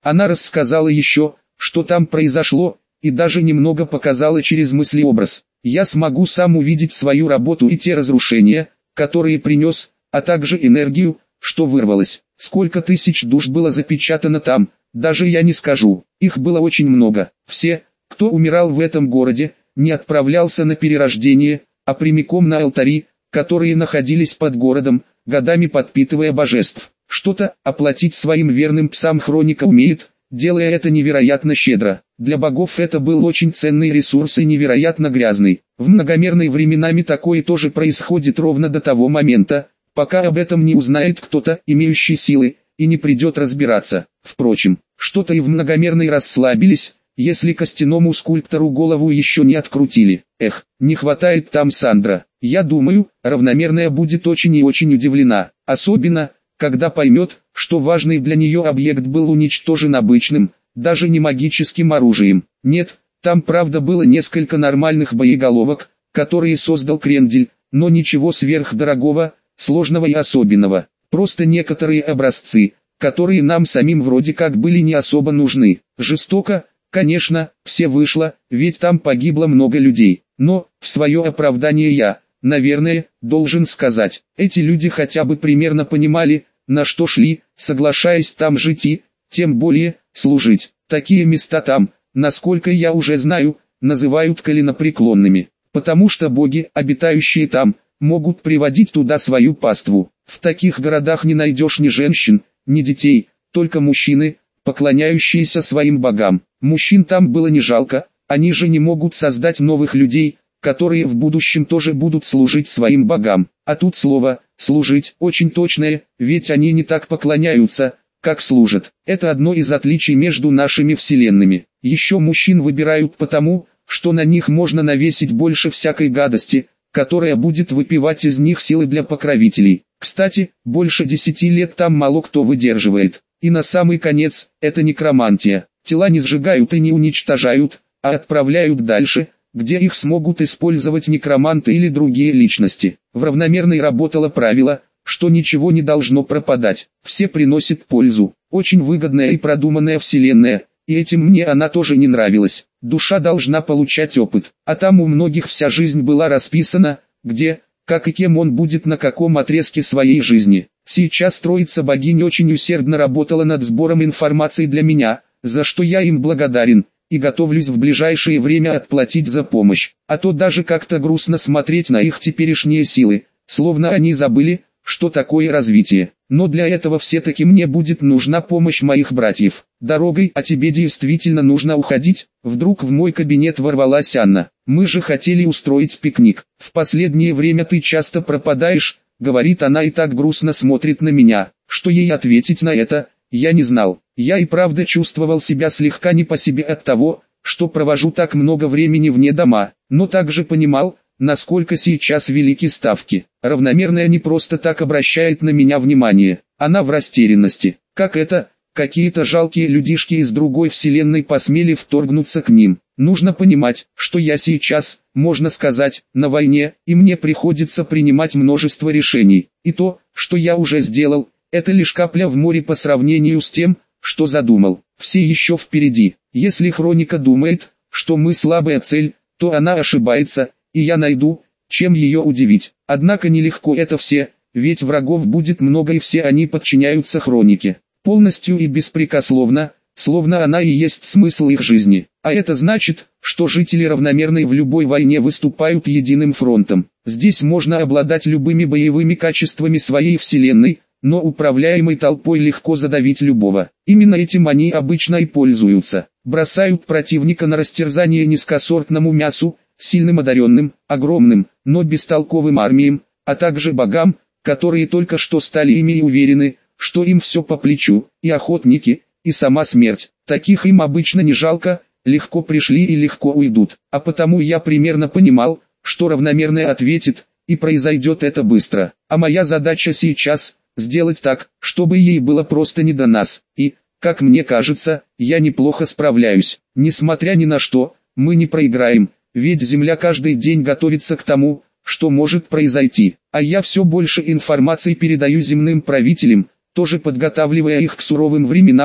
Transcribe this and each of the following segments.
Она рассказала еще, что там произошло, и даже немного показала через мыслеобраз. Я смогу сам увидеть свою работу и те разрушения, которые принес, а также энергию, что вырвалось. Сколько тысяч душ было запечатано там, даже я не скажу. Их было очень много. Все, кто умирал в этом городе, не отправлялся на перерождение, а прямиком на алтари, которые находились под городом, годами подпитывая божеств. Что-то оплатить своим верным псам Хроника умеет, делая это невероятно щедро. Для богов это был очень ценный ресурс и невероятно грязный. В многомерной временами такое тоже происходит ровно до того момента, пока об этом не узнает кто-то, имеющий силы, и не придет разбираться. Впрочем, что-то и в многомерной расслабились, если костяному скульптору голову еще не открутили. Эх, не хватает там Сандра. Я думаю, равномерная будет очень и очень удивлена, особенно, когда поймет, что важный для нее объект был уничтожен обычным, даже не магическим оружием. Нет, там правда было несколько нормальных боеголовок, которые создал Крендель, но ничего сверхдорогого, сложного и особенного. Просто некоторые образцы, которые нам самим вроде как были не особо нужны. Жестоко, конечно, все вышло, ведь там погибло много людей. Но, в свое оправдание я, наверное, должен сказать, эти люди хотя бы примерно понимали, на что шли, соглашаясь там жить и, тем более, служить. Такие места там, насколько я уже знаю, называют коленопреклонными, потому что боги, обитающие там, могут приводить туда свою паству. В таких городах не найдешь ни женщин, ни детей, только мужчины, поклоняющиеся своим богам. Мужчин там было не жалко, они же не могут создать новых людей, которые в будущем тоже будут служить своим богам. А тут слово «служить» очень точное, ведь они не так поклоняются, как служат. Это одно из отличий между нашими вселенными. Еще мужчин выбирают потому, что на них можно навесить больше всякой гадости, которая будет выпивать из них силы для покровителей. Кстати, больше 10 лет там мало кто выдерживает. И на самый конец, это некромантия. Тела не сжигают и не уничтожают, а отправляют дальше, где их смогут использовать некроманты или другие личности. В равномерной работало правило, что ничего не должно пропадать, все приносят пользу. Очень выгодная и продуманная вселенная, и этим мне она тоже не нравилась. Душа должна получать опыт, а там у многих вся жизнь была расписана, где, как и кем он будет на каком отрезке своей жизни. Сейчас троица богинь очень усердно работала над сбором информации для меня, за что я им благодарен, и готовлюсь в ближайшее время отплатить за помощь. А то даже как-то грустно смотреть на их теперешние силы, словно они забыли, что такое развитие. Но для этого все-таки мне будет нужна помощь моих братьев. Дорогой, а тебе действительно нужно уходить? Вдруг в мой кабинет ворвалась Анна. Мы же хотели устроить пикник. В последнее время ты часто пропадаешь, говорит она и так грустно смотрит на меня, что ей ответить на это, я не знал. Я и правда чувствовал себя слегка не по себе от того, что провожу так много времени вне дома, но также понимал, насколько сейчас велики ставки. Равномерная не просто так обращает на меня внимание, она в растерянности. Как это, какие-то жалкие людишки из другой вселенной посмели вторгнуться к ним. Нужно понимать, что я сейчас, можно сказать, на войне, и мне приходится принимать множество решений. И то, что я уже сделал, это лишь капля в море по сравнению с тем, что задумал. Все еще впереди. Если Хроника думает, что мы слабая цель, то она ошибается, и я найду, чем ее удивить. Однако нелегко это все, ведь врагов будет много и все они подчиняются Хронике. Полностью и беспрекословно, словно она и есть смысл их жизни. А это значит, что жители равномерной в любой войне выступают единым фронтом. Здесь можно обладать любыми боевыми качествами своей вселенной, но управляемой толпой легко задавить любого. Именно этим они обычно и пользуются. Бросают противника на растерзание низкосортному мясу, сильным одаренным, огромным, но бестолковым армиям, а также богам, которые только что стали ими и уверены, что им все по плечу, и охотники, и сама смерть. Таких им обычно не жалко, легко пришли и легко уйдут. А потому я примерно понимал, что равномерная ответит, и произойдет это быстро. А моя задача сейчас – сделать так, чтобы ей было просто не до нас. И, как мне кажется, я неплохо справляюсь. Несмотря ни на что, мы не проиграем, ведь Земля каждый день готовится к тому, что может произойти. А я все больше информации передаю земным правителям, тоже подготавливая их к суровым временам,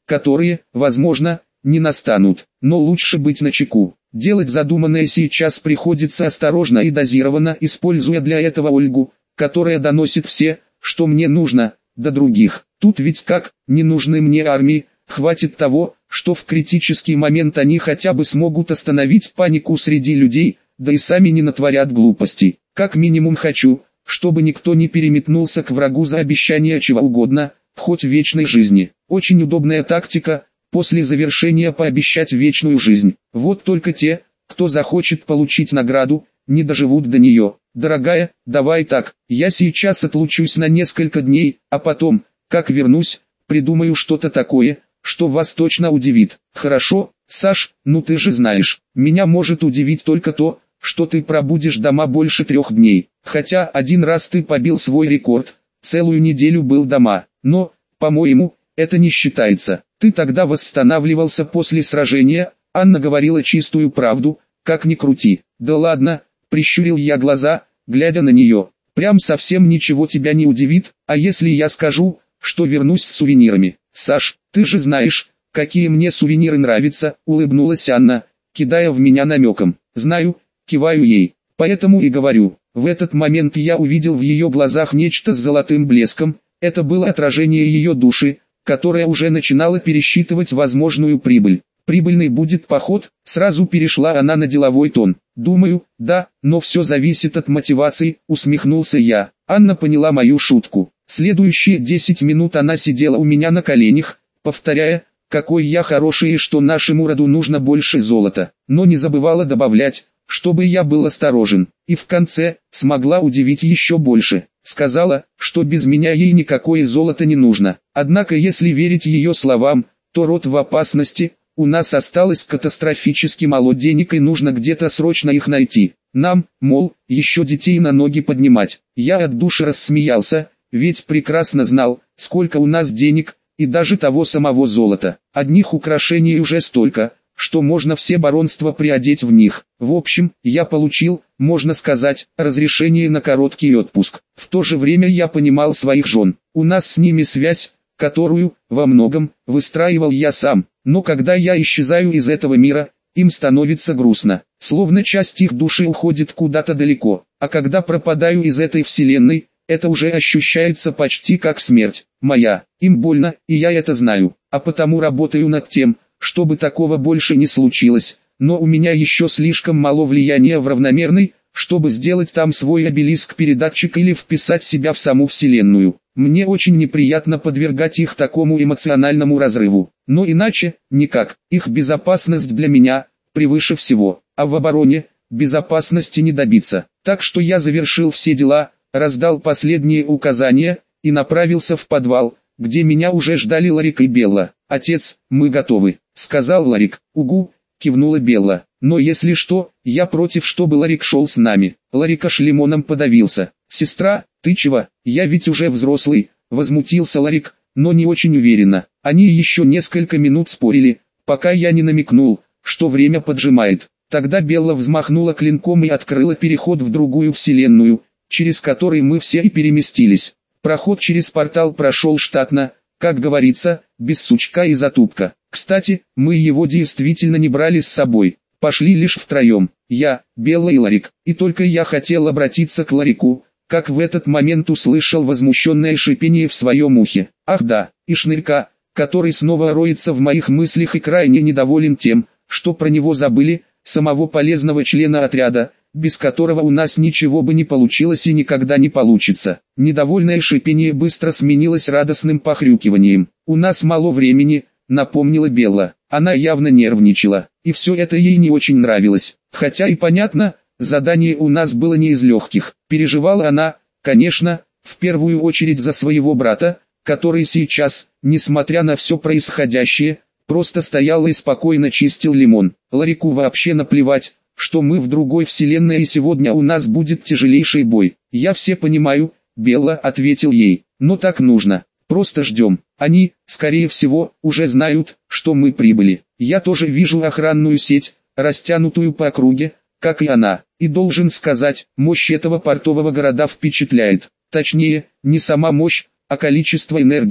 которые, возможно, не настанут. Но лучше быть начеку. Делать задуманное сейчас приходится осторожно и дозированно, используя для этого Ольгу, которая доносит все, что мне нужно, до других. Тут ведь как, не нужны мне армии, хватит того, что в критический момент они хотя бы смогут остановить панику среди людей, да и сами не натворят глупостей. Как минимум хочу, чтобы никто не переметнулся к врагу за обещание чего угодно, хоть вечной жизни. Очень удобная тактика, после завершения пообещать вечную жизнь. Вот только те, кто захочет получить награду, не доживут до нее. Дорогая, давай так, я сейчас отлучусь на несколько дней, а потом, как вернусь, придумаю что-то такое, что вас точно удивит. Хорошо, Саш, ну ты же знаешь, меня может удивить только то, что ты пробудешь дома больше 3 дней. Хотя один раз ты побил свой рекорд, целую неделю был дома. Но, по-моему, это не считается. Ты тогда восстанавливался после сражения, Анна говорила чистую правду, как ни крути. Да ладно, прищурил я глаза, глядя на нее. Прям совсем ничего тебя не удивит, а если я скажу, что вернусь с сувенирами? Саш, ты же знаешь, какие мне сувениры нравятся, улыбнулась Анна, кидая в меня намеком. Знаю, киваю ей, поэтому и говорю. В этот момент я увидел в ее глазах нечто с золотым блеском, это было отражение ее души, которая уже начинала пересчитывать возможную прибыль. Прибыльный будет поход, сразу перешла она на деловой тон. Думаю, да, но все зависит от мотивации, усмехнулся я. Анна поняла мою шутку. Следующие 10 минут она сидела у меня на коленях, повторяя, какой я хороший и что нашему роду нужно больше золота. Но не забывала добавлять, чтобы я был осторожен. И в конце, смогла удивить еще больше. Сказала, что без меня ей никакое золото не нужно. Однако если верить ее словам, то род в опасности, у нас осталось катастрофически мало денег и нужно где-то срочно их найти. Нам, мол, еще детей на ноги поднимать. Я от души рассмеялся, ведь прекрасно знал, сколько у нас денег, и даже того самого золота. Одних украшений уже столько, что можно все баронства приодеть в них. В общем, я получил, можно сказать, разрешение на короткий отпуск. В то же время я понимал своих жен. У нас с ними связь, которую, во многом, выстраивал я сам. Но когда я исчезаю из этого мира, им становится грустно. Словно часть их души уходит куда-то далеко. А когда пропадаю из этой вселенной, это уже ощущается почти как смерть. Моя. Им больно, и я это знаю. А потому работаю над тем, чтобы такого больше не случилось. Но у меня еще слишком мало влияния в равномерной, чтобы сделать там свой обелиск-передатчик или вписать себя в саму вселенную. Мне очень неприятно подвергать их такому эмоциональному разрыву. Но иначе, никак. Их безопасность для меня превыше всего. А в обороне безопасности не добиться. Так что я завершил все дела, раздал последние указания и направился в подвал, где меня уже ждали Ларик и Белла. «Отец, мы готовы», — сказал Ларик. «Угу», — кивнула Белла. «Но если что, я против, чтобы Ларик шел с нами». Ларик аж лимоном подавился. «Сестра, ты чего? Я ведь уже взрослый», — возмутился Ларик, но не очень уверенно. Они еще несколько минут спорили, пока я не намекнул, что время поджимает. Тогда Белла взмахнула клинком и открыла переход в другую вселенную, через который мы все и переместились. Проход через портал прошел штатно, как говорится, без сучка и затупка. Кстати, мы его действительно не брали с собой, пошли лишь втроем, я, Белла и Ларик. И только я хотел обратиться к Ларику, как в этот момент услышал возмущенное шипение в своем ухе. Ах да, и Шнырька, который снова роется в моих мыслях и крайне недоволен тем, что про него забыли, самого полезного члена отряда, без которого у нас ничего бы не получилось и никогда не получится. Недовольное шипение быстро сменилось радостным похрюкиванием. «У нас мало времени», — напомнила Белла. Она явно нервничала, и все это ей не очень нравилось. Хотя и понятно, задание у нас было не из легких. Переживала она, конечно, в первую очередь за своего брата, который сейчас, несмотря на все происходящее, просто стоял и спокойно чистил лимон. Ларику вообще наплевать, что мы в другой вселенной и сегодня у нас будет тяжелейший бой. «Я все понимаю», — Белла ответил ей, — «но так нужно. Просто ждем. Они, скорее всего, уже знают, что мы прибыли. Я тоже вижу охранную сеть, растянутую по округе, как и она. И должен сказать, мощь этого портового города впечатляет. Точнее, не сама мощь, а количество энергии,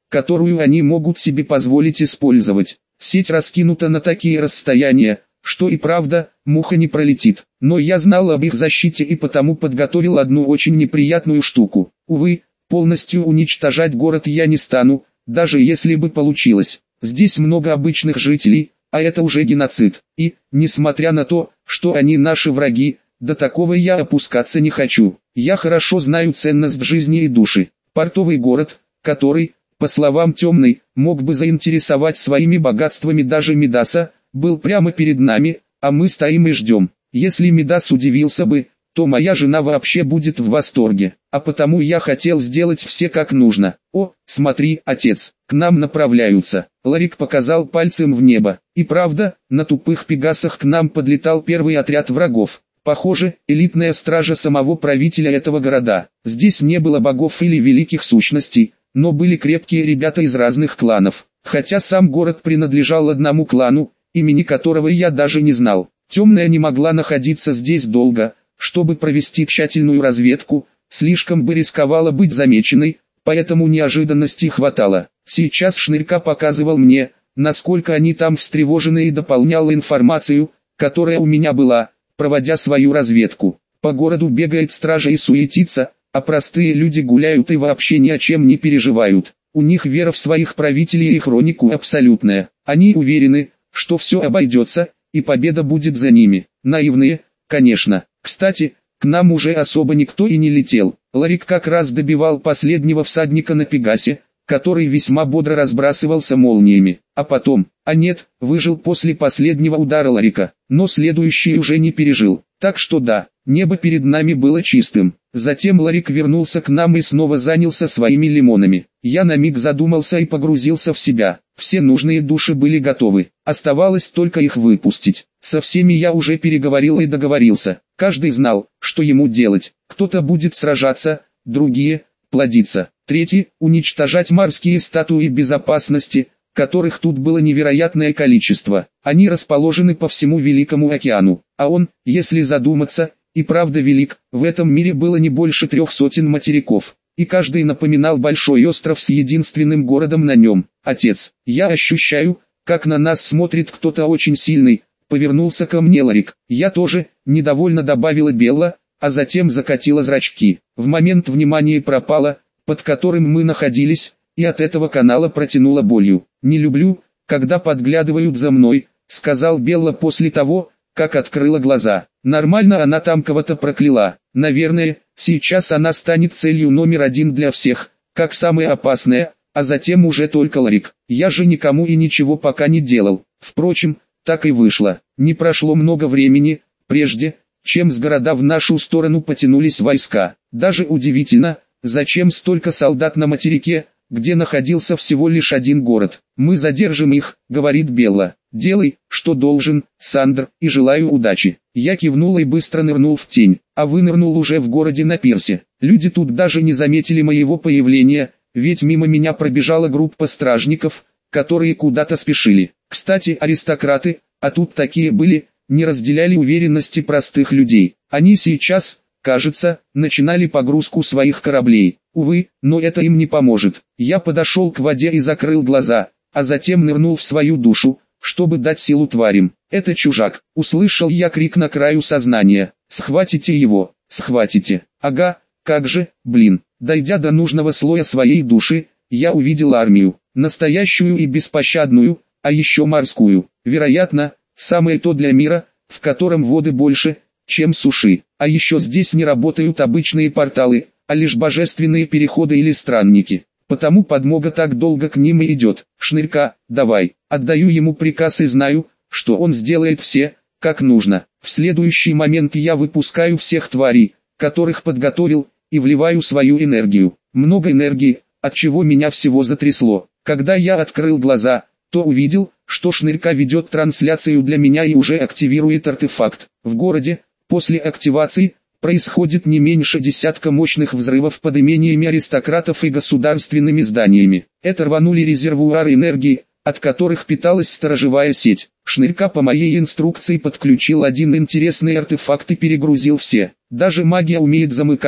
которую они могут себе позволить использовать. Сеть раскинута на такие расстояния, что и правда, муха не пролетит. Но я знал об их защите и потому подготовил одну очень неприятную штуку. Увы, полностью уничтожать город я не стану, даже если бы получилось. Здесь много обычных жителей, а это уже геноцид. И, несмотря на то, что они наши враги, до такого я опускаться не хочу. Я хорошо знаю ценность жизни и души. Портовый город, который, по словам Темной, мог бы заинтересовать своими богатствами даже Мидаса, был прямо перед нами, а мы стоим и ждем. Если Мидас удивился бы, то моя жена вообще будет в восторге, а потому я хотел сделать все как нужно. О, смотри, отец, к нам направляются. Ларик показал пальцем в небо. И правда, на тупых пегасах к нам подлетал первый отряд врагов. Похоже, элитная стража самого правителя этого города. Здесь не было богов или великих сущностей, но были крепкие ребята из разных кланов. Хотя сам город принадлежал одному клану, имени которого я даже не знал. Темная не могла находиться здесь долго, чтобы провести тщательную разведку, слишком бы рисковала быть замеченной, поэтому неожиданностей хватало. Сейчас Шнырька показывал мне, насколько они там встревожены, и дополнял информацию, которая у меня была, проводя свою разведку. По городу бегает стража и суетится, а простые люди гуляют и вообще ни о чем не переживают. У них вера в своих правителей и хронику абсолютная. Они уверены, что все обойдется, и победа будет за ними. Наивные, конечно. Кстати, к нам уже особо никто и не летел. Ларик как раз добивал последнего всадника на Пегасе, который весьма бодро разбрасывался молниями. А потом, выжил после последнего удара Ларика, но следующий уже не пережил. Так что да, небо перед нами было чистым. Затем Ларик вернулся к нам и снова занялся своими лимонами. Я на миг задумался и погрузился в себя. Все нужные души были готовы, оставалось только их выпустить. Со всеми я уже переговорил и договорился. Каждый знал, что ему делать. Кто-то будет сражаться, другие – плодиться. Третий – уничтожать морские статуи безопасности, которых тут было невероятное количество. Они расположены по всему Великому океану, а он, если задуматься, и правда велик. В этом мире было не больше 300 материков, и каждый напоминал большой остров с единственным городом на нем. Отец, я ощущаю, как на нас смотрит кто-то очень сильный, повернулся ко мне Ларик. Я тоже, недовольно добавила Белла, а затем закатила зрачки. В момент внимание пропало, под которым мы находились, и от этого канала протянуло болью. «Не люблю, когда подглядывают за мной», — сказал Белла после того, как открыла глаза. Нормально она там кого-то прокляла. Наверное, сейчас она станет целью номер один для всех, как самая опасная, а затем уже только Ларик. Я же никому и ничего пока не делал. Впрочем, так и вышло. Не прошло много времени, прежде, чем с города в нашу сторону потянулись войска. Даже удивительно, зачем столько солдат на материке, где находился всего лишь один город. «Мы задержим их», — говорит Белла. «Делай, что должен, Сандр, и желаю удачи». Я кивнул и быстро нырнул в тень, а вынырнул уже в городе на пирсе. Люди тут даже не заметили моего появления, ведь мимо меня пробежала группа стражников, которые куда-то спешили. Кстати, аристократы, а тут такие были, не разделяли уверенности простых людей. Они сейчас, кажется, начинали погрузку своих кораблей. Увы, но это им не поможет. Я подошел к воде и закрыл глаза, а затем нырнул в свою душу, чтобы дать силу тварям. «Это чужак!» — услышал я крик на краю сознания. «Схватите его! Схватите!» Ага, как же, блин. Дойдя до нужного слоя своей души, я увидел армию. Настоящую и беспощадную, а еще морскую. Вероятно, самое то для мира, в котором воды больше, чем суши. А еще здесь не работают обычные порталы, а лишь божественные переходы или странники. Потому подмога так долго к ним и идет. Шнырька, давай. Отдаю ему приказ и знаю, что он сделает все, как нужно. В следующий момент я выпускаю всех тварей, которых подготовил, и вливаю свою энергию. Много энергии, от чего меня всего затрясло. Когда я открыл глаза, то увидел, что Шнырька ведет трансляцию для меня и уже активирует артефакт. В городе, после активации, происходит не меньше десятка мощных взрывов под имениями аристократов и государственными зданиями. Это рванули резервуары энергии, от которых питалась сторожевая сеть. Шнырька по моей инструкции подключил один интересный артефакт и перегрузил все. Даже магия умеет замыкать,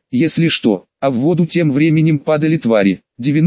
если что, а в воду тем временем падали твари.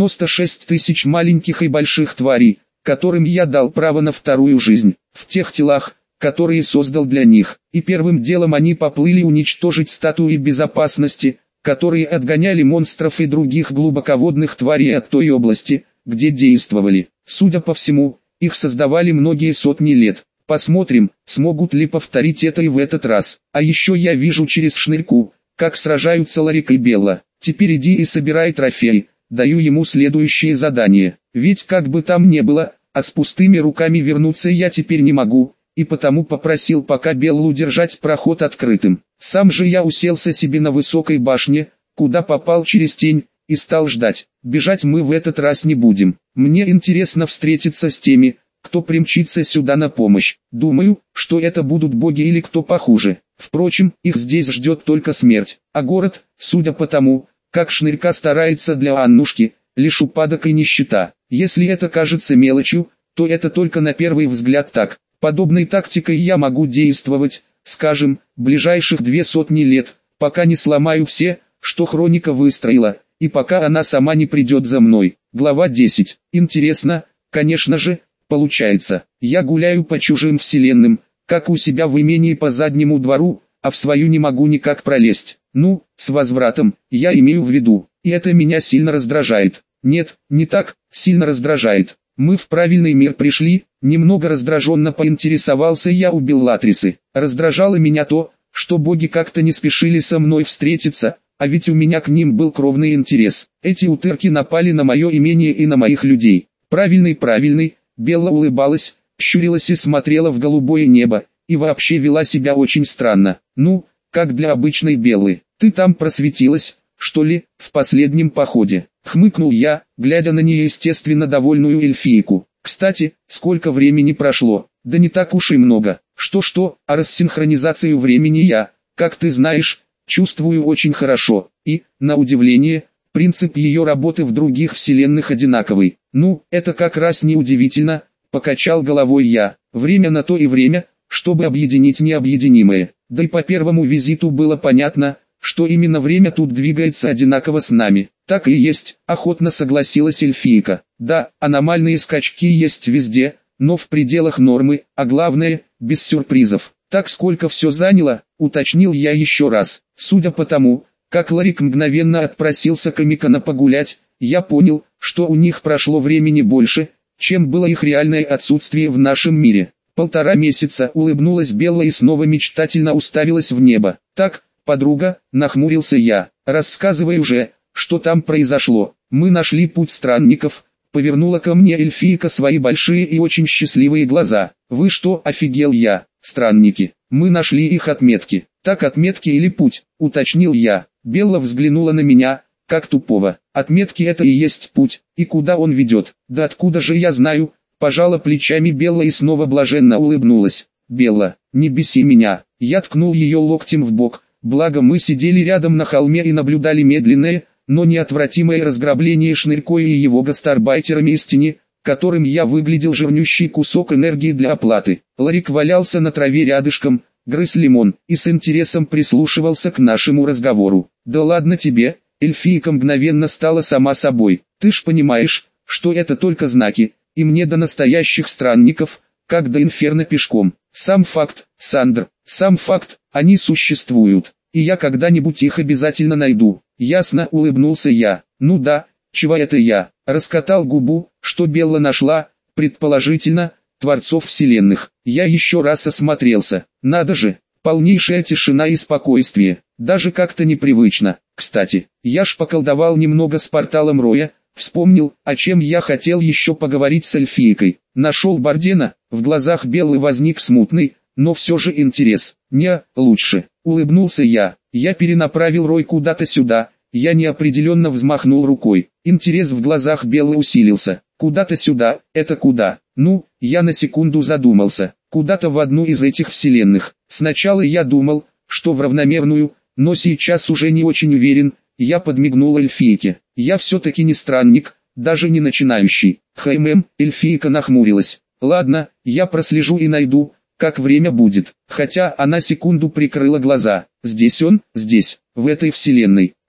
96 тысяч маленьких и больших тварей, которым я дал право на вторую жизнь, в тех телах, которые создал для них, и первым делом они поплыли уничтожить статуи безопасности, которые отгоняли монстров и других глубоководных тварей от той области, где действовали. Судя по всему, их создавали многие сотни лет. Посмотрим, смогут ли повторить это и в этот раз. А еще я вижу через шнырьку, как сражаются Ларик и Белла. Теперь иди и собирай трофей, даю ему следующее задание. Ведь как бы там ни было, а с пустыми руками вернуться я теперь не могу, и потому попросил пока Беллу держать проход открытым. Сам же я уселся себе на высокой башне, куда попал через тень, и стал ждать. Бежать мы в этот раз не будем. Мне интересно встретиться с теми, кто примчится сюда на помощь. Думаю, что это будут боги или кто похуже. Впрочем, их здесь ждет только смерть. А город, судя по тому, как Шнырька старается для Аннушки, лишь упадок и нищета. Если это кажется мелочью, то это только на первый взгляд так. Подобной тактикой я могу действовать, скажем, ближайших 200 лет, пока не сломаю все, что Хроника выстроила, и пока она сама не придет за мной. Глава 10. Интересно, конечно же, получается, я гуляю по чужим вселенным, как у себя в имении по заднему двору, а в свою не могу никак пролезть. Ну, с возвратом, я имею в виду, и это меня сильно раздражает. Нет, не так, сильно раздражает. Мы в правильный мир пришли, немного раздраженно поинтересовался я у Беллатрисы. Раздражало меня то, что боги как-то не спешили со мной встретиться, а ведь у меня к ним был кровный интерес. Эти утырки напали на мое имение и на моих людей. Правильный, Белла улыбалась, щурилась и смотрела в голубое небо, и вообще вела себя очень странно. Ну, как для обычной Беллы. Ты там просветилась, что ли, в последнем походе? Хмыкнул я, глядя на неестественно довольную эльфийку. Кстати, сколько времени прошло? Да не так уж и много. Что-что, а рассинхронизацию времени я, как ты знаешь, чувствую очень хорошо. И, на удивление, принцип ее работы в других вселенных одинаковый. Ну, это как раз не удивительно, покачал головой я. Время на то и время, чтобы объединить необъединимое. Да и по первому визиту было понятно, что именно время тут двигается одинаково с нами. Так и есть, охотно согласилась эльфийка. Да, аномальные скачки есть везде, но в пределах нормы, а главное, без сюрпризов. Так сколько все заняло, уточнил я еще раз. Судя по тому, как Ларик мгновенно отпросился к Амикана погулять, я понял, что у них прошло времени больше, чем было их реальное отсутствие в нашем мире. 1,5 месяца, улыбнулась Белла и снова мечтательно уставилась в небо. Так, подруга, нахмурился я, рассказывай уже, что там произошло. Мы нашли путь странников, повернула ко мне эльфийка свои большие и очень счастливые глаза. Вы что, офигел я, странники, мы нашли их отметки. Так отметки или путь, уточнил я. Белла взглянула на меня, как тупого. Отметки это и есть путь, и куда он ведет? Да откуда же я знаю? Пожала плечами Белла и снова блаженно улыбнулась. Белла, не беси меня. Я ткнул ее локтем в бок. Благо мы сидели рядом на холме и наблюдали медленное, но неотвратимое разграбление Шнырькой и его гастарбайтерами из тени, которым я выглядел жирнющий кусок энергии для оплаты. Ларик валялся на траве рядышком, грыз лимон и с интересом прислушивался к нашему разговору. Да ладно тебе, эльфийка мгновенно стала сама собой. Ты ж понимаешь, что это только знаки, и мне до настоящих странников, как до инферно пешком. Сам факт, Сандр, сам факт, они существуют, и я когда-нибудь их обязательно найду. Ясно, улыбнулся я. Ну да, чего это я? Раскатал губу, что Белла нашла, предположительно, творцов вселенных. Я еще раз осмотрелся. Надо же, полнейшая тишина и спокойствие. Даже как-то непривычно. Кстати, я ж поколдовал немного с порталом Роя, вспомнил, о чем я хотел еще поговорить с эльфийкой. Нашел Бардена, в глазах Беллы возник смутный, но все же интерес. Не, лучше. Улыбнулся я. Я перенаправил Рой куда-то сюда. Я неопределенно взмахнул рукой. Интерес в глазах Беллы усилился. Куда-то сюда, это куда? Ну, я на секунду задумался. Куда-то в одну из этих вселенных. Сначала я думал, что в равномерную, но сейчас уже не очень уверен. Я подмигнул эльфийке. Я все-таки не странник, даже не начинающий. Эльфийка нахмурилась. Ладно, я прослежу и найду, как время будет. Хотя она секунду прикрыла глаза. Здесь он, здесь, в этой вселенной.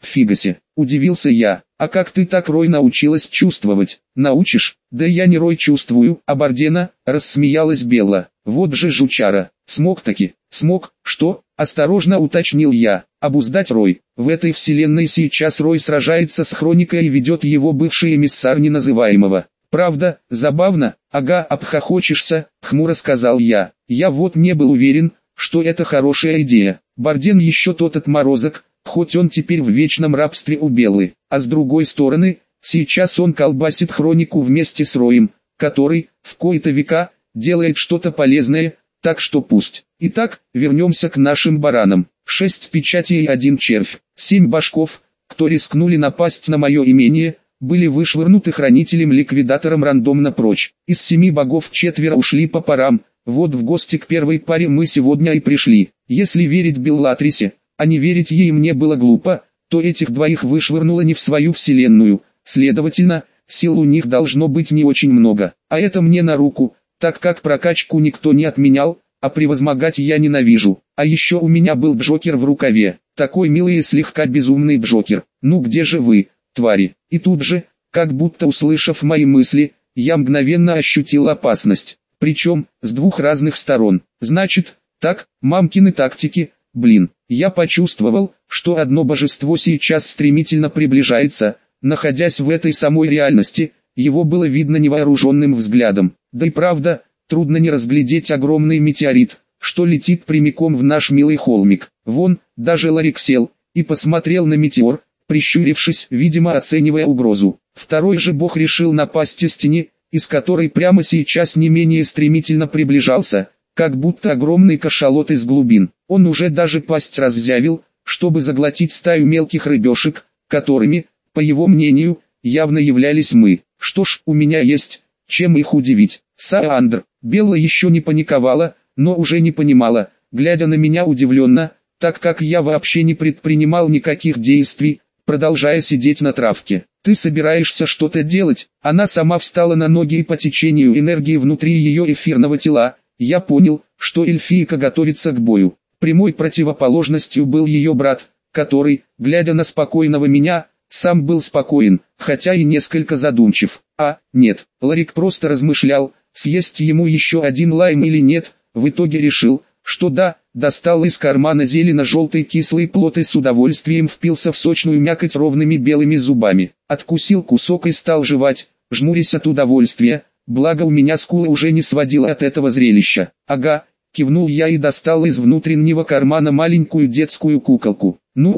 Фигасе, удивился я. А как ты так, Рой, научилась чувствовать? Научишь? Да я не Рой чувствую, а Бардена, рассмеялась Белла. Вот же жучара, смог таки. Смог, что? Осторожно уточнил я. Обуздать Рой. В этой вселенной сейчас Рой сражается с Хроникой и ведет его бывший эмиссар неназываемого. Правда, забавно? Ага, обхохочешься, хмуро сказал я. Я вот не был уверен, что это хорошая идея. Барден еще тот отморозок, хоть он теперь в вечном рабстве у Беллы. А с другой стороны, сейчас он колбасит Хронику вместе с Роем, который, в кои-то века, делает что-то полезное, так что пусть. Итак, вернемся к нашим баранам. 6 печатей и 1 червь. 7 башков, кто рискнули напасть на мое имение, были вышвырнуты хранителем-ликвидатором рандомно прочь. Из 7 богов 4 ушли по парам. Вот в гости к первой паре мы сегодня и пришли. Если верить Беллатрисе, а не верить ей мне было глупо, то этих двоих вышвырнуло не в свою вселенную. Следовательно, сил у них должно быть не очень много. А это мне на руку, так как прокачку никто не отменял, а превозмогать я ненавижу. А еще у меня был Джокер в рукаве. Такой милый и слегка безумный Джокер. Ну где же вы, твари? И тут же, как будто услышав мои мысли, я мгновенно ощутил опасность. Причем, с двух разных сторон. Значит, так, мамкины тактики, блин. Я почувствовал, что одно божество сейчас стремительно приближается, находясь в этой самой реальности, его было видно невооруженным взглядом. Да и правда, трудно не разглядеть огромный метеорит, что летит прямиком в наш милый холмик. Вон, даже Ларик сел и посмотрел на метеор, прищурившись, видимо оценивая угрозу. Второй же бог решил напасть из тени, из которой прямо сейчас не менее стремительно приближался, как будто огромный кашалот из глубин. Он уже даже пасть раззявил, чтобы заглотить стаю мелких рыбешек, которыми, по его мнению, явно являлись мы. Что ж, у меня есть, чем их удивить. Саандр. Белла еще не паниковала, но уже не понимала, глядя на меня удивленно, так как я вообще не предпринимал никаких действий, продолжая сидеть на травке. «Ты собираешься что-то делать?» Она сама встала на ноги и по течению энергии внутри ее эфирного тела, я понял, что эльфийка готовится к бою. Прямой противоположностью был ее брат, который, глядя на спокойного меня, сам был спокоен, хотя и несколько задумчив. Нет, Ларик просто размышлял, съесть ему еще один лайм или нет, в итоге решил, что да, достал из кармана зелено-желтый кислый плод и с удовольствием впился в сочную мякоть ровными белыми зубами. Откусил кусок и стал жевать, жмурясь от удовольствия, благо у меня скулы уже не сводило от этого зрелища. Ага, кивнул я и достал из внутреннего кармана маленькую детскую куколку.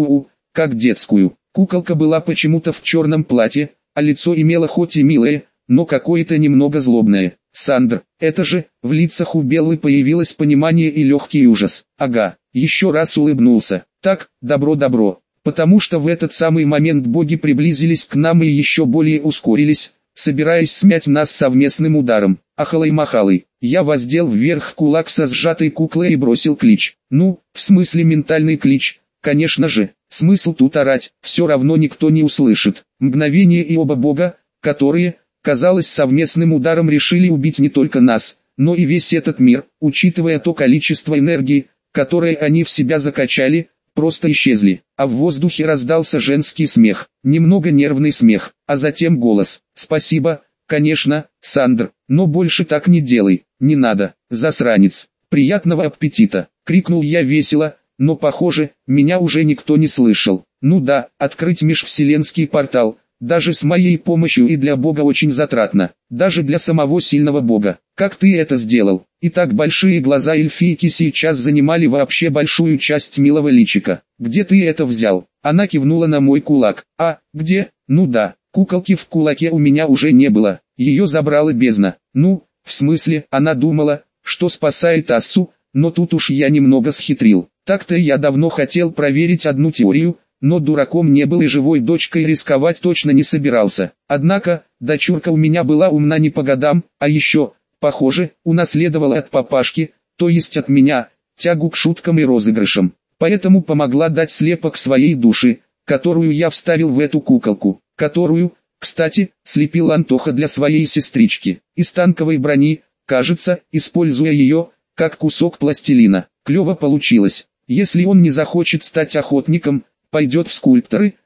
Как детскую. Куколка была почему-то в черном платье, а лицо имело хоть и милое, но какое-то немного злобное. Сандр, это же, в лицах у Беллы появилось понимание и легкий ужас. Ага, еще раз улыбнулся. Так, добро, потому что в этот самый момент боги приблизились к нам и еще более ускорились, собираясь смять нас совместным ударом. Ахалай-махалай, я воздел вверх кулак со сжатой куклой и бросил клич. В смысле ментальный клич, конечно же. Смысл тут орать, все равно никто не услышит. Мгновение и оба бога, которые, казалось, совместным ударом решили убить не только нас, но и весь этот мир, учитывая то количество энергии, которое они в себя закачали, просто исчезли. А в воздухе раздался женский смех, немного нервный смех, а затем голос. «Спасибо, конечно, Сандр, но больше так не делай, не надо, засранец, приятного аппетита!» — крикнул я весело, но похоже, меня уже никто не слышал. Ну да, открыть межвселенский портал, даже с моей помощью и для бога очень затратно, даже для самого сильного бога. Как ты это сделал? Итак, большие глаза эльфийки сейчас занимали вообще большую часть милого личика. Где ты это взял? Она кивнула на мой кулак. Где? Ну да, куколки в кулаке у меня уже не было, ее забрала бездна. В смысле, она думала, что спасает Ассу, но тут уж я немного схитрил. Так-то я давно хотел проверить одну теорию, но дураком не был и живой дочкой рисковать точно не собирался. Однако, дочурка у меня была умна не по годам, а еще, похоже, унаследовала от папашки, то есть от меня, тягу к шуткам и розыгрышам. Поэтому помогла дать слепок своей души, которую я вставил в эту куколку, которую, кстати, слепил Антоха для своей сестрички, из танковой брони, кажется, используя ее, как кусок пластилина. Клево получилось. Если он не захочет стать охотником, пойдет в скульпторы,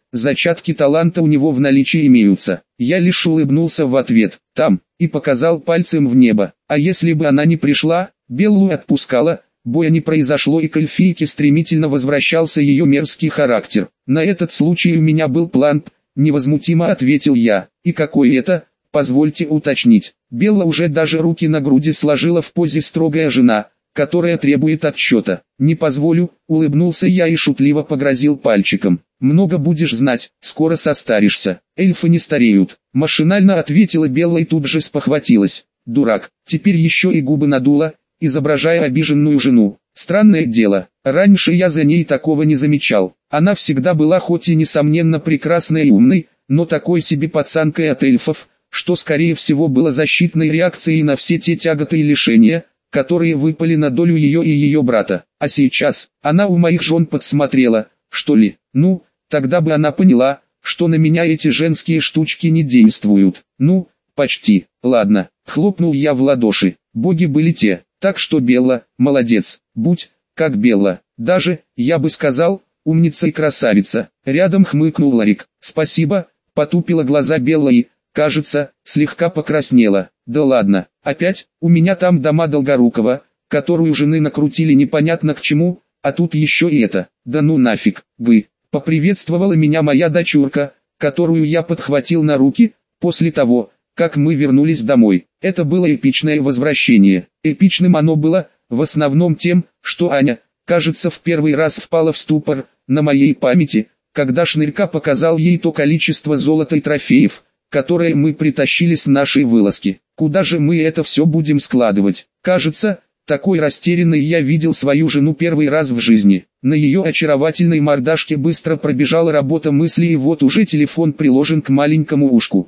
зачатки таланта у него в наличии имеются. Я лишь улыбнулся в ответ, там, и показал пальцем в небо. А если бы она не пришла, Беллу отпускала, боя не произошло и к эльфийке стремительно возвращался ее мерзкий характер. На этот случай у меня был план, невозмутимо ответил я. И какой это? Позвольте уточнить. Белла уже даже руки на груди сложила в позе строгая жена, которая требует отчета. Не позволю, улыбнулся я и шутливо погрозил пальчиком. Много будешь знать, скоро состаришься. Эльфы не стареют. Машинально ответила Белла и тут же спохватилась. Дурак, теперь еще и губы надула, изображая обиженную жену. Странное дело, раньше я за ней такого не замечал. Она всегда была хоть и несомненно прекрасной и умной, но такой себе пацанкой от эльфов, что скорее всего было защитной реакцией на все те тяготы и лишения, которые выпали на долю ее и ее брата. А сейчас, она у моих жен подсмотрела, что ли? Ну, тогда бы она поняла, что на меня эти женские штучки не действуют. Ну, почти. Ладно, хлопнул я в ладоши. Боги были те. Так что Белла, молодец, будь, как Белла. Даже, я бы сказал, умница и красавица. Рядом хмыкнул Ларик. Спасибо, потупила глаза Белла и, кажется, слегка покраснела. Да ладно, опять, у меня там дома Долгорукова, которую жены накрутили непонятно к чему, а тут еще и это. Да ну нафиг, вы. Поприветствовала меня моя дочурка, которую я подхватил на руки, после того, как мы вернулись домой. Это было эпичное возвращение. Эпичным оно было, в основном тем, что Аня, кажется, в первый раз впала в ступор, на моей памяти, когда Шнырька показал ей то количество золота и трофеев, которые мы притащили с нашей вылазки. Куда же мы это все будем складывать? Кажется, такой растерянной я видел свою жену первый раз в жизни. На ее очаровательной мордашке быстро пробежала работа мысли, и вот уже телефон приложен к маленькому ушку.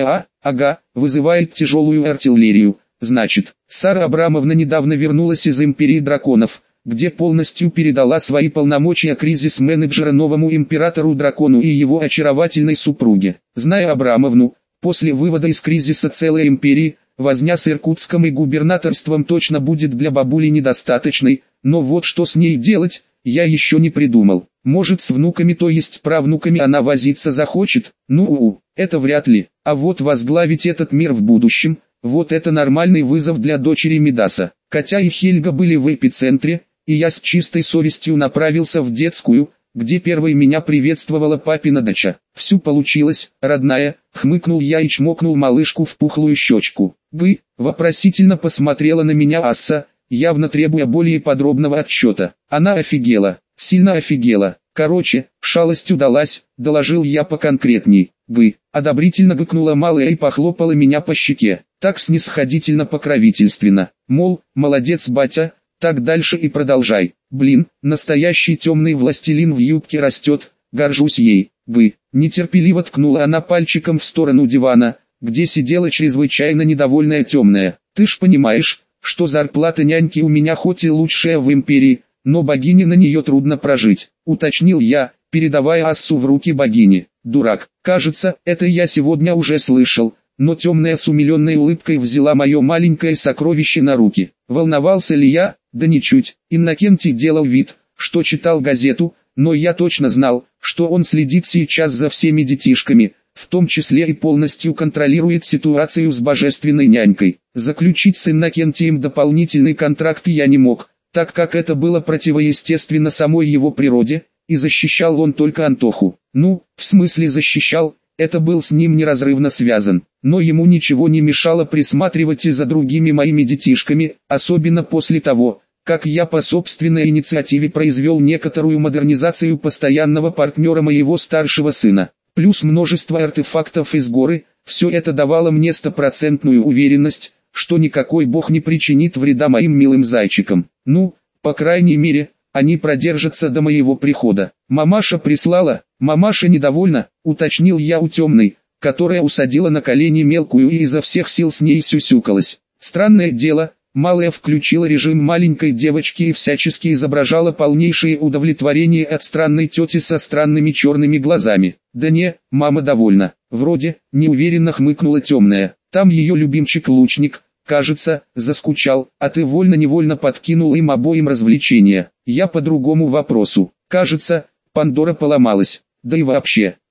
Ага, вызывает тяжелую артиллерию. Значит, Сара Абрамовна недавно вернулась из Империи Драконов, где полностью передала свои полномочия кризис-менеджера новому императору-дракону и его очаровательной супруге. Зная Абрамовну, после вывода из кризиса целой империи, возня с Иркутском и губернаторством точно будет для бабули недостаточной, но вот что с ней делать, я еще не придумал. Может, с внуками, то есть правнуками, она возиться захочет? Это вряд ли. А вот возглавить этот мир в будущем, вот это нормальный вызов для дочери Мидаса. Катя и Хельга были в эпицентре, и я с чистой совестью направился в детскую, где первой меня приветствовала папина доча. «Всё получилось, родная», — хмыкнул я и чмокнул малышку в пухлую щечку. «Вы?» — вопросительно посмотрела на меня Асса, явно требуя более подробного отчета. Она офигела, сильно офигела. Короче, шалость удалась, доложил я поконкретней. «Вы?» — одобрительно гыкнула малая и похлопала меня по щеке, так снисходительно-покровительственно. Мол, молодец, батя, так дальше и продолжай. Блин, настоящий темный властелин в юбке растет, горжусь ей. «Вы?» — нетерпеливо ткнула она пальчиком в сторону дивана, где сидела чрезвычайно недовольная темная. «Ты ж понимаешь, что зарплата няньки у меня хоть и лучшая в империи, но богине на нее трудно прожить», — уточнил я, передавая Ассу в руки богини. «Дурак, кажется, это я сегодня уже слышал», но темная с умиленной улыбкой взяла мое маленькое сокровище на руки. Волновался ли я? Да ничуть. Иннокентий делал вид, что читал газету, но я точно знал, что он следит сейчас за всеми детишками, в том числе и полностью контролирует ситуацию с божественной нянькой. Заключить с Иннокентием дополнительный контракт я не мог, так как это было противоестественно самой его природе, и защищал он только Антоху. В смысле защищал, это был с ним неразрывно связан, но ему ничего не мешало присматривать и за другими моими детишками, особенно после того, как я по собственной инициативе произвел некоторую модернизацию постоянного партнера моего старшего сына. Плюс множество артефактов из горы, все это давало мне стопроцентную уверенность, что никакой бог не причинит вреда моим милым зайчикам. По крайней мере, они продержатся до моего прихода. «Мамаша прислала?» «Мамаша недовольна», — уточнил я у темной, которая усадила на колени мелкую и изо всех сил с ней сюсюкалась. Странное дело, малая включила режим маленькой девочки и всячески изображала полнейшее удовлетворение от странной тети со странными черными глазами. «Да не, мама довольна. Вроде», — неуверенно хмыкнула темная. «Там ее любимчик-лучник, кажется, заскучал, а ты вольно-невольно подкинул им обоим развлечения. Я по другому вопросу. Кажется, Пандора поломалась. Да и вообще,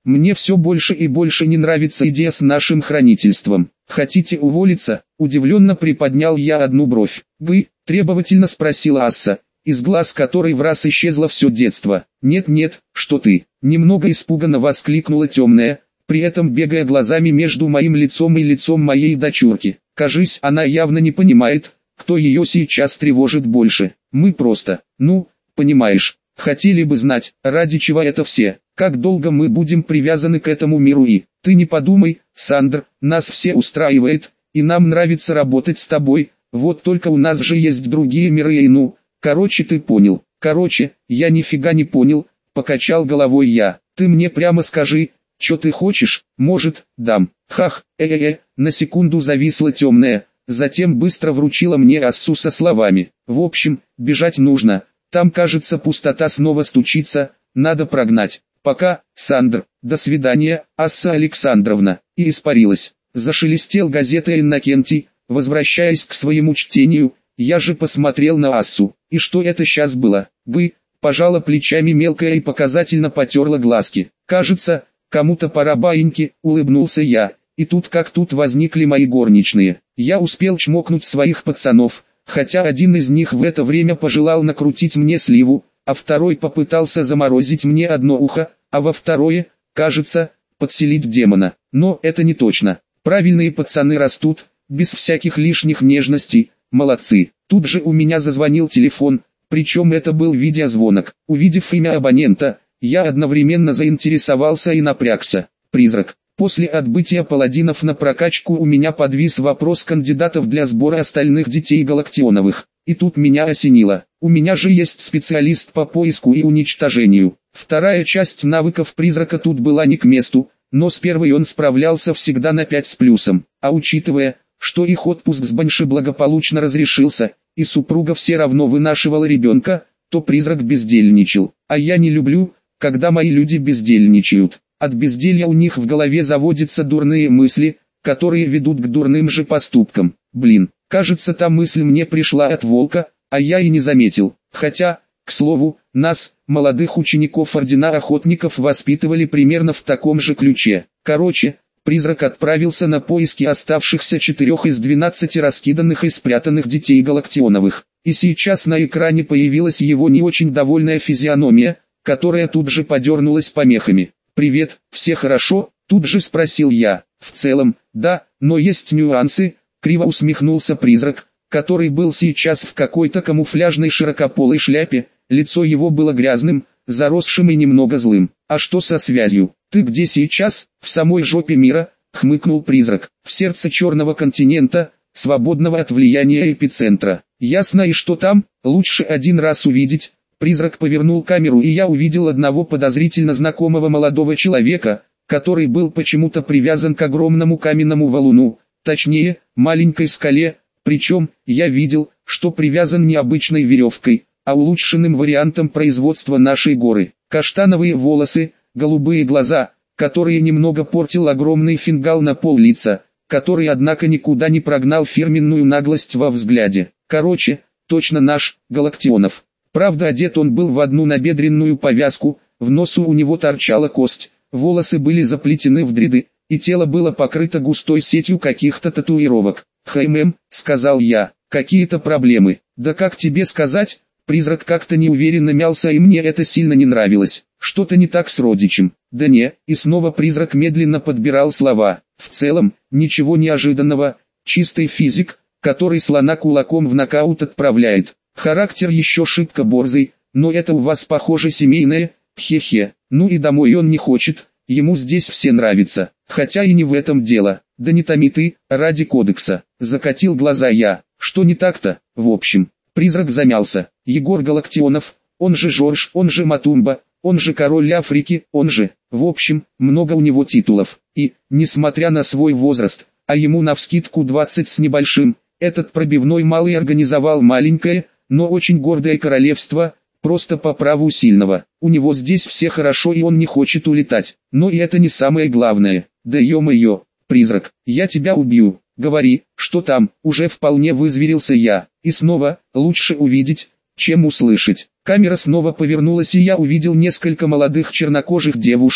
Мне все больше и больше не нравится идея с нашим хранительством. Хотите уволиться? Удивленно приподнял я одну бровь. Вы? Требовательно спросила Асса, из глаз которой в раз исчезло все детство. Нет, что ты? Немного испуганно воскликнула темная, при этом бегая глазами между моим лицом и лицом моей дочурки. Кажись, она явно не понимает, кто ее сейчас тревожит больше. Мы просто, понимаешь, хотели бы знать, ради чего это все, как долго мы будем привязаны к этому миру и... Ты не подумай, Сандр, нас все устраивает, и нам нравится работать с тобой, вот только у нас же есть другие миры и короче ты понял. Короче, я нифига не понял, покачал головой я. Ты мне прямо скажи, что ты хочешь, может, дам. Хах, на секунду зависла темная, затем быстро вручила мне Ассу со словами. В общем, бежать нужно, там кажется пустота снова стучится, надо прогнать. Пока, Сандр, до свидания, Асса Александровна, и испарилась. Зашелестел газетой Иннокентий, возвращаясь к своему чтению, я же посмотрел на Ассу, и что это сейчас было? Вы, пожала плечами мелкая и показательно потерла глазки. Кажется, кому-то пора баиньки, улыбнулся я, и тут как тут возникли мои горничные. Я успел чмокнуть своих пацанов, хотя один из них в это время пожелал накрутить мне сливу, а второй попытался заморозить мне одно ухо, а во второе, кажется, подселить демона. Но это не точно. Правильные пацаны растут, без всяких лишних нежностей, молодцы. Тут же у меня зазвонил телефон, причем это был видеозвонок. Увидев имя абонента, я одновременно заинтересовался и напрягся. Призрак. После отбытия паладинов на прокачку у меня подвис вопрос кандидатов для сбора остальных детей Галактионовых. И тут меня осенило. У меня же есть специалист по поиску и уничтожению. Вторая часть навыков призрака тут была не к месту, но с первой он справлялся всегда на 5 с плюсом. А учитывая, что их отпуск с Банши благополучно разрешился, и супруга все равно вынашивала ребенка, то призрак бездельничал. А я не люблю, когда мои люди бездельничают. От безделья у них в голове заводятся дурные мысли, которые ведут к дурным же поступкам. Блин, кажется, та мысль мне пришла от волка, а я и не заметил. Хотя, к слову, нас, молодых учеников Ордена Охотников, воспитывали примерно в таком же ключе. Короче, призрак отправился на поиски оставшихся 4 из 12 раскиданных и спрятанных детей Галактионовых. И сейчас на экране появилась его не очень довольная физиономия, которая тут же подернулась помехами. «Привет, все хорошо?» – тут же спросил я. «В целом, да, но есть нюансы», – криво усмехнулся призрак, который был сейчас в какой-то камуфляжной широкополой шляпе, лицо его было грязным, заросшим и немного злым. «А что со связью? Ты где сейчас? В самой жопе мира?» – хмыкнул призрак. «В сердце черного континента, свободного от влияния эпицентра. Ясно, и что там? Лучше один раз увидеть». Призрак повернул камеру, и я увидел одного подозрительно знакомого молодого человека, который был почему-то привязан к огромному каменному валуну, точнее, маленькой скале, причем, я видел, что привязан не обычной веревкой, а улучшенным вариантом производства нашей горы. Каштановые волосы, голубые глаза, которые немного портил огромный фингал на пол лица, который однако никуда не прогнал фирменную наглость во взгляде. Короче, точно наш, Галактионов. Правда, одет он был в одну набедренную повязку, в носу у него торчала кость, волосы были заплетены в дреды, и тело было покрыто густой сетью каких-то татуировок. Сказал я, — «какие-то проблемы». «Да как тебе сказать?» Призрак как-то неуверенно мялся, и мне это сильно не нравилось. «Что-то не так с родичем». «Да не», и снова призрак медленно подбирал слова. «В целом, ничего неожиданного, чистый физик, который слона кулаком в нокаут отправляет. Характер еще шибко борзый, но это у вас похоже семейное, хе-хе. Ну и домой он не хочет, ему здесь все нравится, хотя и не в этом дело. Да не томи ты, ради кодекса». Закатил глаза я. «Что не так-то?» В общем, призрак замялся. Егор Галактионов, он же Жорж, он же Матумба, он же король Африки, он же... В общем, много у него титулов. И, несмотря на свой возраст, а ему навскидку 20 с небольшим, этот пробивной малый организовал маленькое, но очень гордое королевство, просто по праву сильного. У него здесь все хорошо, и он не хочет улетать. Но и это не самое главное. Да ё-моё, призрак, я тебя убью. Говори, что там, уже вполне вызверился я. И снова, лучше увидеть, чем услышать. Камера снова повернулась, и я увидел несколько молодых чернокожих девушек,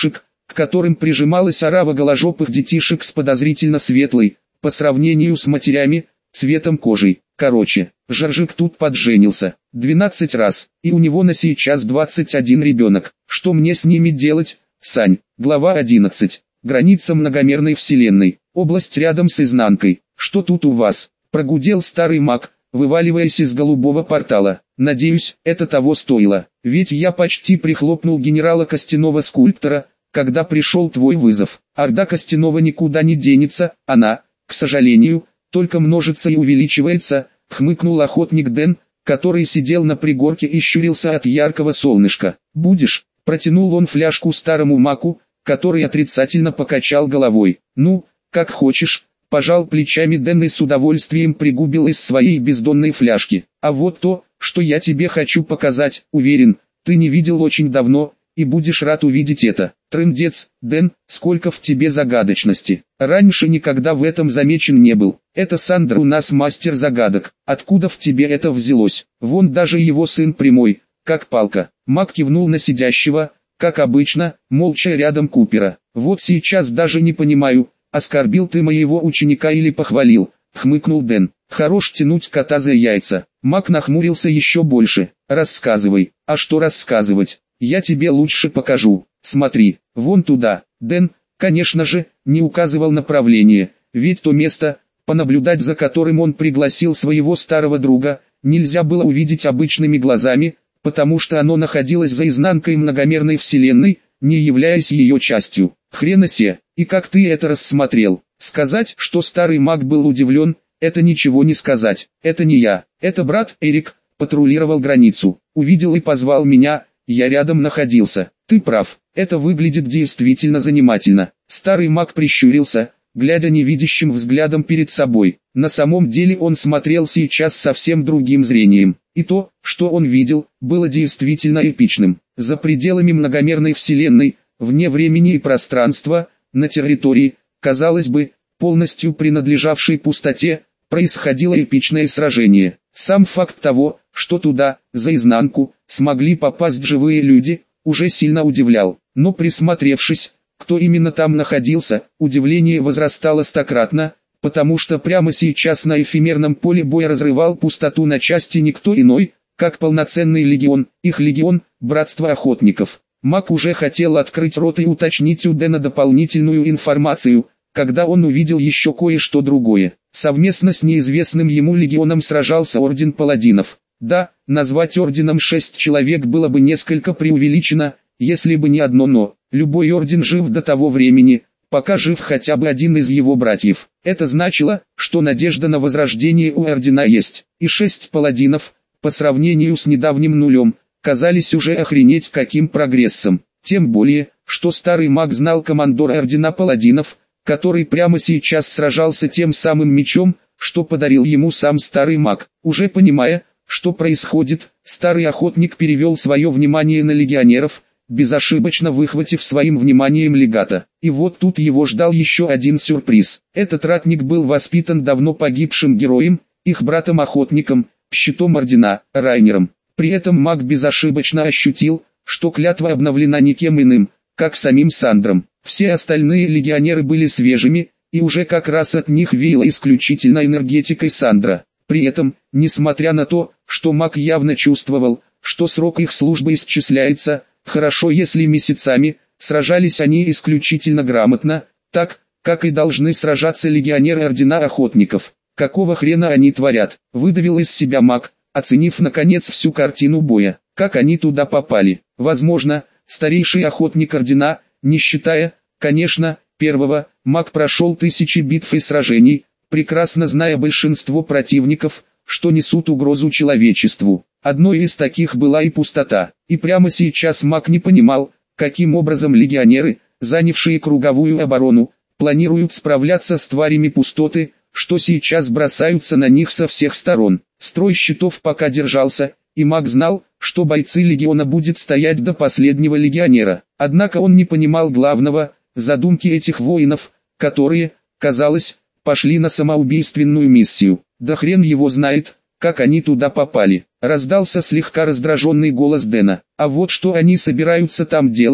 к которым прижималась орава голожопых детишек с подозрительно светлой, по сравнению с матерями, цветом кожи. Короче, Жоржик тут подженился 12 раз, и у него на сейчас 21 ребенок. Что мне с ними делать, Сань? Глава 11. Граница многомерной вселенной. Область рядом с изнанкой. Что тут у вас? Прогудел старый маг, вываливаясь из голубого портала. Надеюсь, это того стоило. Ведь я почти прихлопнул генерала Костяного скульптора, когда пришел твой вызов. Орда Костяного никуда не денется, она, к сожалению, только множится и увеличивается, хмыкнул охотник Дэн, который сидел на пригорке и щурился от яркого солнышка. «Будешь?» – протянул он фляжку старому маку, который отрицательно покачал головой. «Ну, как хочешь», – пожал плечами Дэн и с удовольствием пригубил из своей бездонной фляжки. «А вот то, что я тебе хочу показать, уверен, ты не видел очень давно, и будешь рад увидеть это. Трындец, Дэн, сколько в тебе загадочности. Раньше никогда в этом замечен не был. Это Сандра у нас мастер загадок. Откуда в тебе это взялось? Вон даже его сын прямой, как палка». Маг кивнул на сидящего, как обычно, молча рядом Купера. «Вот сейчас даже не понимаю, оскорбил ты моего ученика или похвалил», хмыкнул Дэн. «Хорош тянуть кота за яйца». Маг нахмурился еще больше. «Рассказывай». «А что рассказывать? Я тебе лучше покажу. Смотри, вон туда». Дэн, конечно же, не указывал направление, ведь то место, понаблюдать за которым он пригласил своего старого друга, нельзя было увидеть обычными глазами, потому что оно находилось за изнанкой многомерной вселенной, не являясь ее частью. «Хрена се, и как ты это рассмотрел?» Сказать, что старый маг был удивлен, это ничего не сказать. «Это не я, это брат Эрик, патрулировал границу, увидел и позвал меня, я рядом находился». «Ты прав, это выглядит действительно занимательно». Старый маг прищурился, глядя невидящим взглядом перед собой. На самом деле он смотрел сейчас совсем другим зрением. И то, что он видел, было действительно эпичным. За пределами многомерной вселенной, вне времени и пространства, на территории, казалось бы, полностью принадлежавшей пустоте, происходило эпичное сражение. Сам факт того, что туда, за изнанку, смогли попасть живые люди, уже сильно удивлял. Но присмотревшись, кто именно там находился, удивление возрастало стократно, потому что прямо сейчас на эфемерном поле боя разрывал пустоту на части никто иной, как полноценный легион, их легион, братство охотников. Маг уже хотел открыть рот и уточнить у Дэна дополнительную информацию, когда он увидел еще кое-что другое. Совместно с неизвестным ему легионом сражался Орден Паладинов. Да, назвать орденом 6 человек было бы несколько преувеличено, если бы не одно «но». Любой орден жив до того времени, пока жив хотя бы один из его братьев. Это значило, что надежда на возрождение у ордена есть. И 6 паладинов, по сравнению с недавним нулем, казались уже охренеть каким прогрессом. Тем более, что старый маг знал командора ордена паладинов, который прямо сейчас сражался тем самым мечом, что подарил ему сам старый маг. Уже понимая, что происходит, старый охотник перевел свое внимание на легионеров, безошибочно выхватив своим вниманием легата. И вот тут его ждал еще один сюрприз. Этот ратник был воспитан давно погибшим героем, их братом-охотником, щитом ордена, Райнером. При этом маг безошибочно ощутил, что клятва обновлена никем иным, как самим Сандром. Все остальные легионеры были свежими, и уже как раз от них веяло исключительно энергетикой Сандра. При этом, несмотря на то, что маг явно чувствовал, что срок их службы исчисляется, хорошо если месяцами, сражались они исключительно грамотно, так, как и должны сражаться легионеры ордена охотников. Какого хрена они творят? Выдавил из себя маг, оценив наконец всю картину боя. Как они туда попали? Возможно, старейший охотник ордена, не считая, конечно, первого, маг прошел тысячи битв и сражений, прекрасно зная большинство противников, что несут угрозу человечеству. Одной из таких была и пустота. И прямо сейчас маг не понимал, каким образом легионеры, занявшие круговую оборону, планируют справляться с тварями пустоты, что сейчас бросаются на них со всех сторон. Строй щитов пока держался, и маг знал, что бойцы легиона будут стоять до последнего легионера. Однако он не понимал главного, задумки этих воинов, которые, казалось, пошли на самоубийственную миссию. Да хрен его знает, как они туда попали. Раздался слегка раздраженный голос Дэна. А вот что они собираются там делать,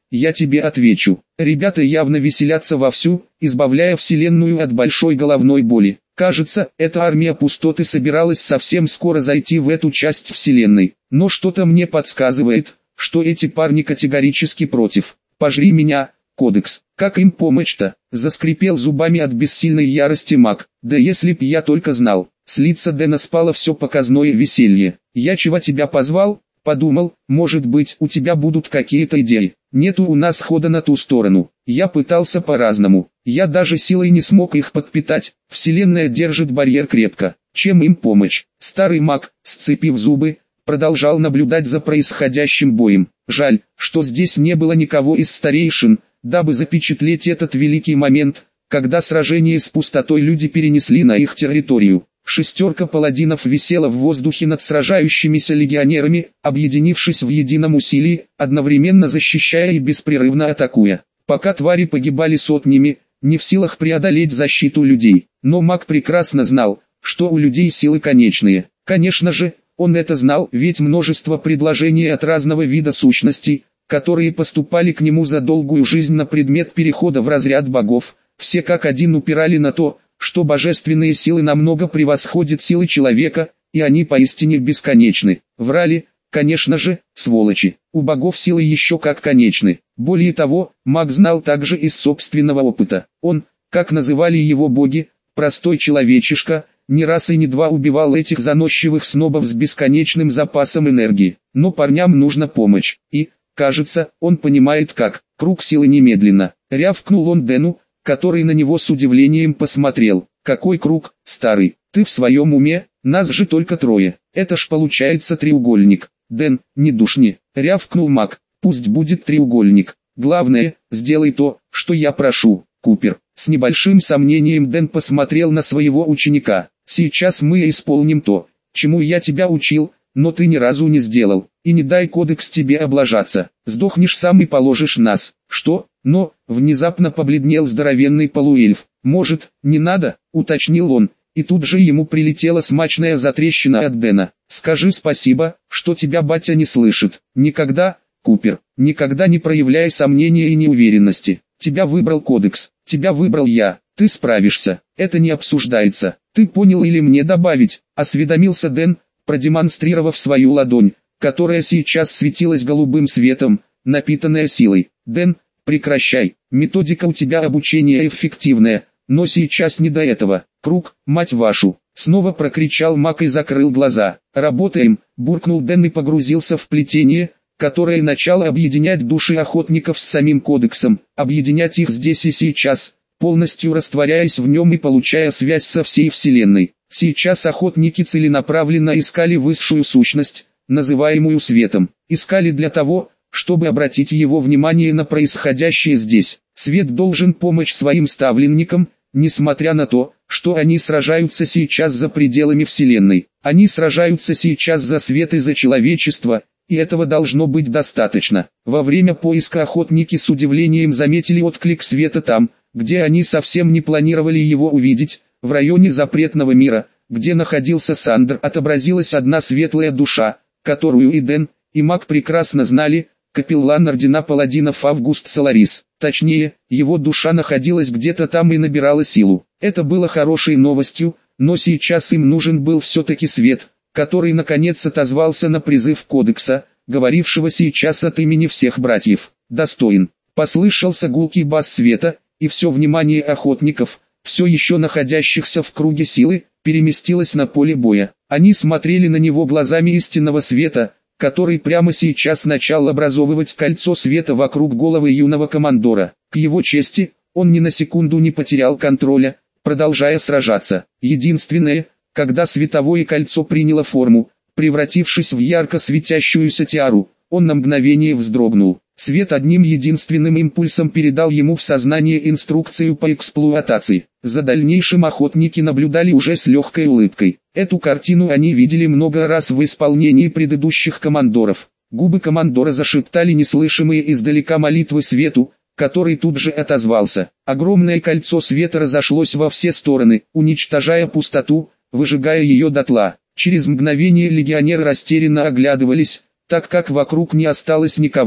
я тебе отвечу. Ребята явно веселятся вовсю, избавляя Вселенную от большой головной боли. Кажется, эта армия пустоты собиралась совсем скоро зайти в эту часть Вселенной. Но что-то мне подсказывает, что эти парни категорически против. Пожри меня, Кодекс. Как им помочь-то? Заскрипел зубами от бессильной ярости маг. Да если б я только знал. С лица Дэна спало все показное веселье. Я чего тебя позвал? Подумал, может быть, у тебя будут какие-то идеи. Нету у нас хода на ту сторону. Я пытался по-разному. Я даже силой не смог их подпитать. Вселенная держит барьер крепко. Чем им помочь? Старый маг, сцепив зубы, продолжал наблюдать за происходящим боем. Жаль, что здесь не было никого из старейшин, дабы запечатлеть этот великий момент, когда сражение с пустотой люди перенесли на их территорию. Шестерка паладинов висела в воздухе над сражающимися легионерами, объединившись в едином усилии, одновременно защищая и беспрерывно атакуя. Пока твари погибали сотнями, не в силах преодолеть защиту людей. Но маг прекрасно знал, что у людей силы конечные. Конечно же, он это знал, ведь множество предложений от разного вида сущностей, которые поступали к нему за долгую жизнь на предмет перехода в разряд богов, все как один упирали на то, что божественные силы намного превосходят силы человека, и они поистине бесконечны. Врали, конечно же, сволочи. У богов силы еще как конечны. Более того, маг знал также из собственного опыта. Он, как называли его боги, простой человечишка, не раз и не два убивал этих заносчивых снобов с бесконечным запасом энергии. Но парням нужна помощь. И, кажется, он понимает как. Круг силы немедленно. Рявкнул он Дэну, который на него с удивлением посмотрел. Какой круг, старый? Ты в своем уме? Нас же только трое. Это ж получается треугольник. Дэн, не душни. Рявкнул маг. Пусть будет треугольник. Главное, сделай то, что я прошу, Купер. С небольшим сомнением Дэн посмотрел на своего ученика. Сейчас мы исполним то, чему я тебя учил, но ты ни разу не сделал. И не дай Кодекс тебе облажаться. Сдохнешь сам и положишь нас. Что? Но, внезапно побледнел здоровенный полуэльф. Может, не надо, уточнил он, и тут же ему прилетела смачная затрещина от Дэна. Скажи спасибо, что тебя батя не слышит. Никогда, Купер, никогда не проявляй сомнения и неуверенности. Тебя выбрал Кодекс, тебя выбрал я, ты справишься, это не обсуждается. Ты понял или мне добавить? Осведомился Дэн, продемонстрировав свою ладонь, которая сейчас светилась голубым светом, напитанная силой. Дэн, прекращай, методика у тебя обучения эффективная, но сейчас не до этого. Круг, мать вашу, снова прокричал маг и закрыл глаза. Работаем, буркнул Дэн и погрузился в плетение, которое начало объединять души охотников с самим Кодексом, объединять их здесь и сейчас, полностью растворяясь в нем и получая связь со всей Вселенной. Сейчас охотники целенаправленно искали высшую сущность, называемую светом. Искали для того, чтобы обратить его внимание на происходящее здесь. Свет должен помочь своим ставленникам, несмотря на то, что они сражаются сейчас за пределами Вселенной. Они сражаются сейчас за свет и за человечество, и этого должно быть достаточно. Во время поиска охотники с удивлением заметили отклик света там, где они совсем не планировали его увидеть. В районе запретного мира, где находился Сандер, отобразилась одна светлая душа, которую и Дэн, и маг прекрасно знали, капеллан ордена паладинов Август Соларис. Точнее, его душа находилась где-то там и набирала силу. Это было хорошей новостью, но сейчас им нужен был все-таки свет, который наконец отозвался на призыв Кодекса, говорившего сейчас от имени всех братьев. Достоин. Послышался гулкий бас света, и все внимание охотников, все еще находящихся в круге силы, переместилось на поле боя. Они смотрели на него глазами истинного света, который прямо сейчас начал образовывать кольцо света вокруг головы юного командора. К его чести, он ни на секунду не потерял контроля, продолжая сражаться. Единственное, когда световое кольцо приняло форму, превратившись в ярко светящуюся тиару, он на мгновение вздрогнул. Свет одним единственным импульсом передал ему в сознание инструкцию по эксплуатации. За дальнейшим охотники наблюдали уже с легкой улыбкой. Эту картину они видели много раз в исполнении предыдущих командоров. Губы командора зашептали неслышимые издалека молитвы свету, который тут же отозвался. Огромное кольцо света разошлось во все стороны, уничтожая пустоту, выжигая ее дотла. Через мгновение легионеры растерянно оглядывались, так как вокруг не осталось никого,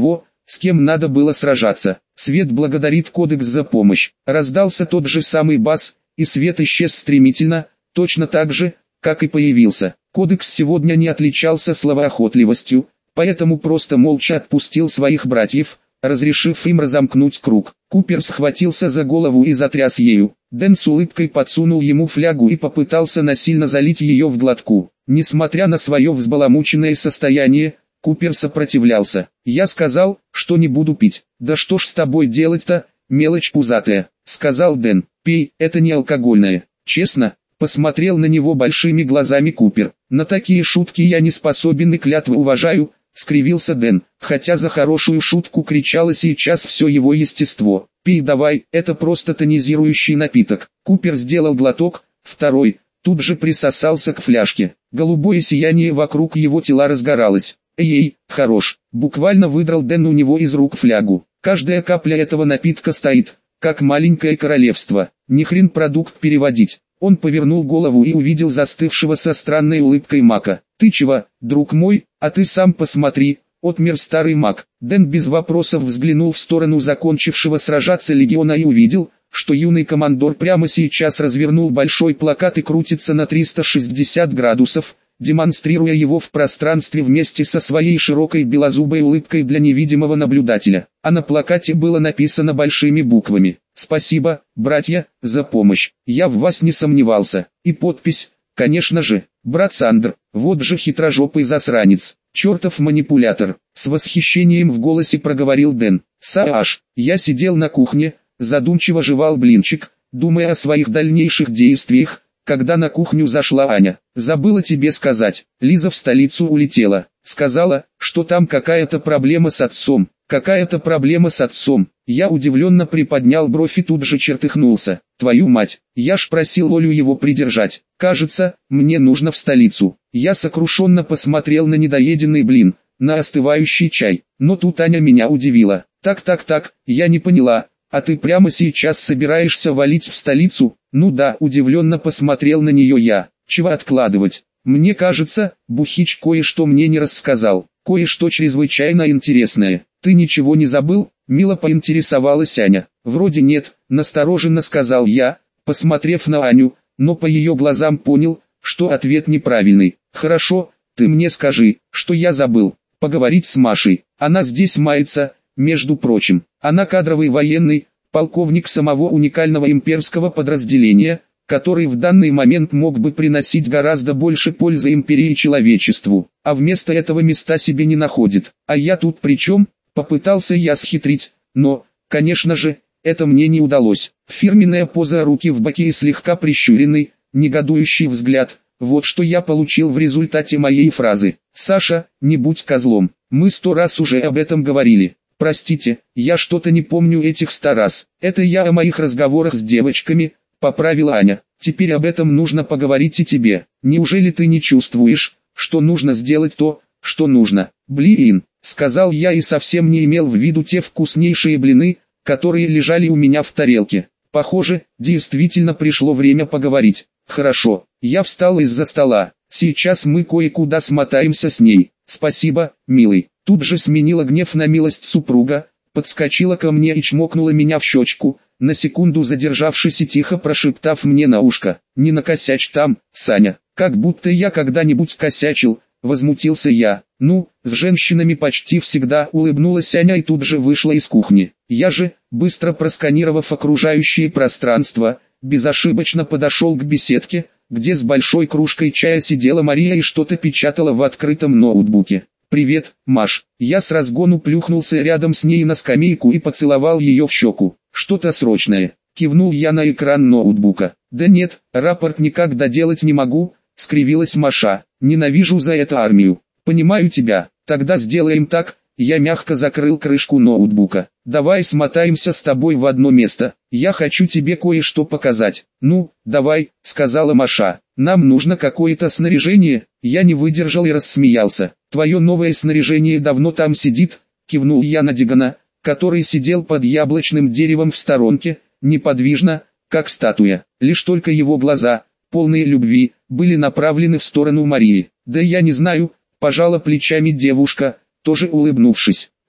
с кем надо было сражаться. Свет благодарит Кодекс за помощь. Раздался тот же самый бас, и Свет исчез стремительно, точно так же, как и появился. Кодекс сегодня не отличался словоохотливостью, поэтому просто молча отпустил своих братьев, разрешив им разомкнуть круг. Купер схватился за голову и затряс ею. Дэн с улыбкой подсунул ему флягу и попытался насильно залить ее в глотку. Несмотря на свое взбаламученное состояние, Купер сопротивлялся. «Я сказал, что не буду пить». «Да что ж с тобой делать-то, мелочь пузатая», — сказал Дэн. «Пей, это не алкогольное». «Честно?» — посмотрел на него большими глазами Купер. «На такие шутки я не способен и клятвы уважаю», — скривился Дэн, хотя за хорошую шутку кричало сейчас все его естество. «Пей давай, это просто тонизирующий напиток». Купер сделал глоток, второй, тут же присосался к фляжке. Голубое сияние вокруг его тела разгоралось. «Эй, хорош!» — буквально выдрал Дэн у него из рук флягу. «Каждая капля этого напитка стоит, как маленькое королевство. Ни хрен продукт переводить». Он повернул голову и увидел застывшего со странной улыбкой Мака. «Ты чего, друг мой, а ты сам посмотри», — отмер старый Мак. Дэн без вопросов взглянул в сторону закончившего сражаться легиона и увидел, что юный командор прямо сейчас развернул большой плакат и крутится на 360 градусов, демонстрируя его в пространстве вместе со своей широкой белозубой улыбкой для невидимого наблюдателя. А на плакате было написано большими буквами: «Спасибо, братья, за помощь. Я в вас не сомневался». И подпись, конечно же, «Брат Сандр». Вот же хитрожопый засранец, чертов манипулятор. С восхищением в голосе проговорил Дэн. «Сааш». Я сидел на кухне, задумчиво жевал блинчик, думая о своих дальнейших действиях, когда на кухню зашла Аня. «Забыла тебе сказать, Лиза в столицу улетела. Сказала, что там какая-то проблема с отцом». «Какая-то проблема с отцом». Я удивленно приподнял бровь и тут же чертыхнулся. «Твою мать, я ж просил Олю его придержать. Кажется, мне нужно в столицу». Я сокрушенно посмотрел на недоеденный блин, на остывающий чай. Но тут Аня меня удивила. Так, я не поняла. А ты прямо сейчас собираешься валить в столицу?» «Ну да», удивленно посмотрел на нее я. «Чего откладывать? Мне кажется, Бухич кое-что мне не рассказал. Кое-что чрезвычайно интересное. Ты ничего не забыл?» Мило поинтересовалась Аня. «Вроде нет», настороженно сказал я, посмотрев на Аню, но по ее глазам понял, что ответ неправильный. «Хорошо, ты мне скажи, что я забыл. Поговорить с Машей. Она здесь мается, между прочим. Она кадровый военный, полковник самого уникального имперского подразделения, который в данный момент мог бы приносить гораздо больше пользы империи и человечеству, а вместо этого места себе не находит. А я тут при чем?» Попытался я схитрить, но, конечно же, это мне не удалось. Фирменная поза, руки в боки и слегка прищуренный, негодующий взгляд. Вот что я получил в результате моей фразы. «Саша, не будь козлом, мы 100 раз уже об этом говорили». «Простите, я что-то не помню этих 100 раз. Это я о моих разговорах с девочками», — поправила Аня. «Теперь об этом нужно поговорить и тебе. Неужели ты не чувствуешь, что нужно сделать то, что нужно?» «Блин», — сказал я и совсем не имел в виду те вкуснейшие блины, которые лежали у меня в тарелке. Похоже, действительно пришло время поговорить. «Хорошо». Я встал из-за стола. «Сейчас мы кое-куда смотаемся с ней». «Спасибо, милый». Тут же сменила гнев на милость супруга, подскочила ко мне и чмокнула меня в щечку, на секунду задержавшись и тихо прошептав мне на ушко: «Не накосячь там, Саня». «Как будто я когда-нибудь косячил», — возмутился я. «Ну, с женщинами почти всегда», — улыбнулась Аня и тут же вышла из кухни. Я же, быстро просканировав окружающее пространство, безошибочно подошел к беседке, где с большой кружкой чая сидела Мария и что-то печатала в открытом ноутбуке. «Привет, Маш». Я с разгону плюхнулся рядом с ней на скамейку и поцеловал ее в щеку. «Что-то срочное», — кивнул я на экран ноутбука. «Да нет, рапорт никак доделать не могу», — скривилась Маша. «Ненавижу за это армию». «Понимаю тебя. Тогда сделаем так». Я мягко закрыл крышку ноутбука. «Давай смотаемся с тобой в одно место. Я хочу тебе кое-что показать». «Ну, давай», — сказала Маша. «Нам нужно какое-то снаряжение». Я не выдержал и рассмеялся. «Твое новое снаряжение давно там сидит», — кивнул я на Дигана, который сидел под яблочным деревом в сторонке, неподвижно, как статуя. Лишь только его глаза, полные любви, были направлены в сторону Марии. «Да я не знаю», — пожала плечами девушка, тоже улыбнувшись.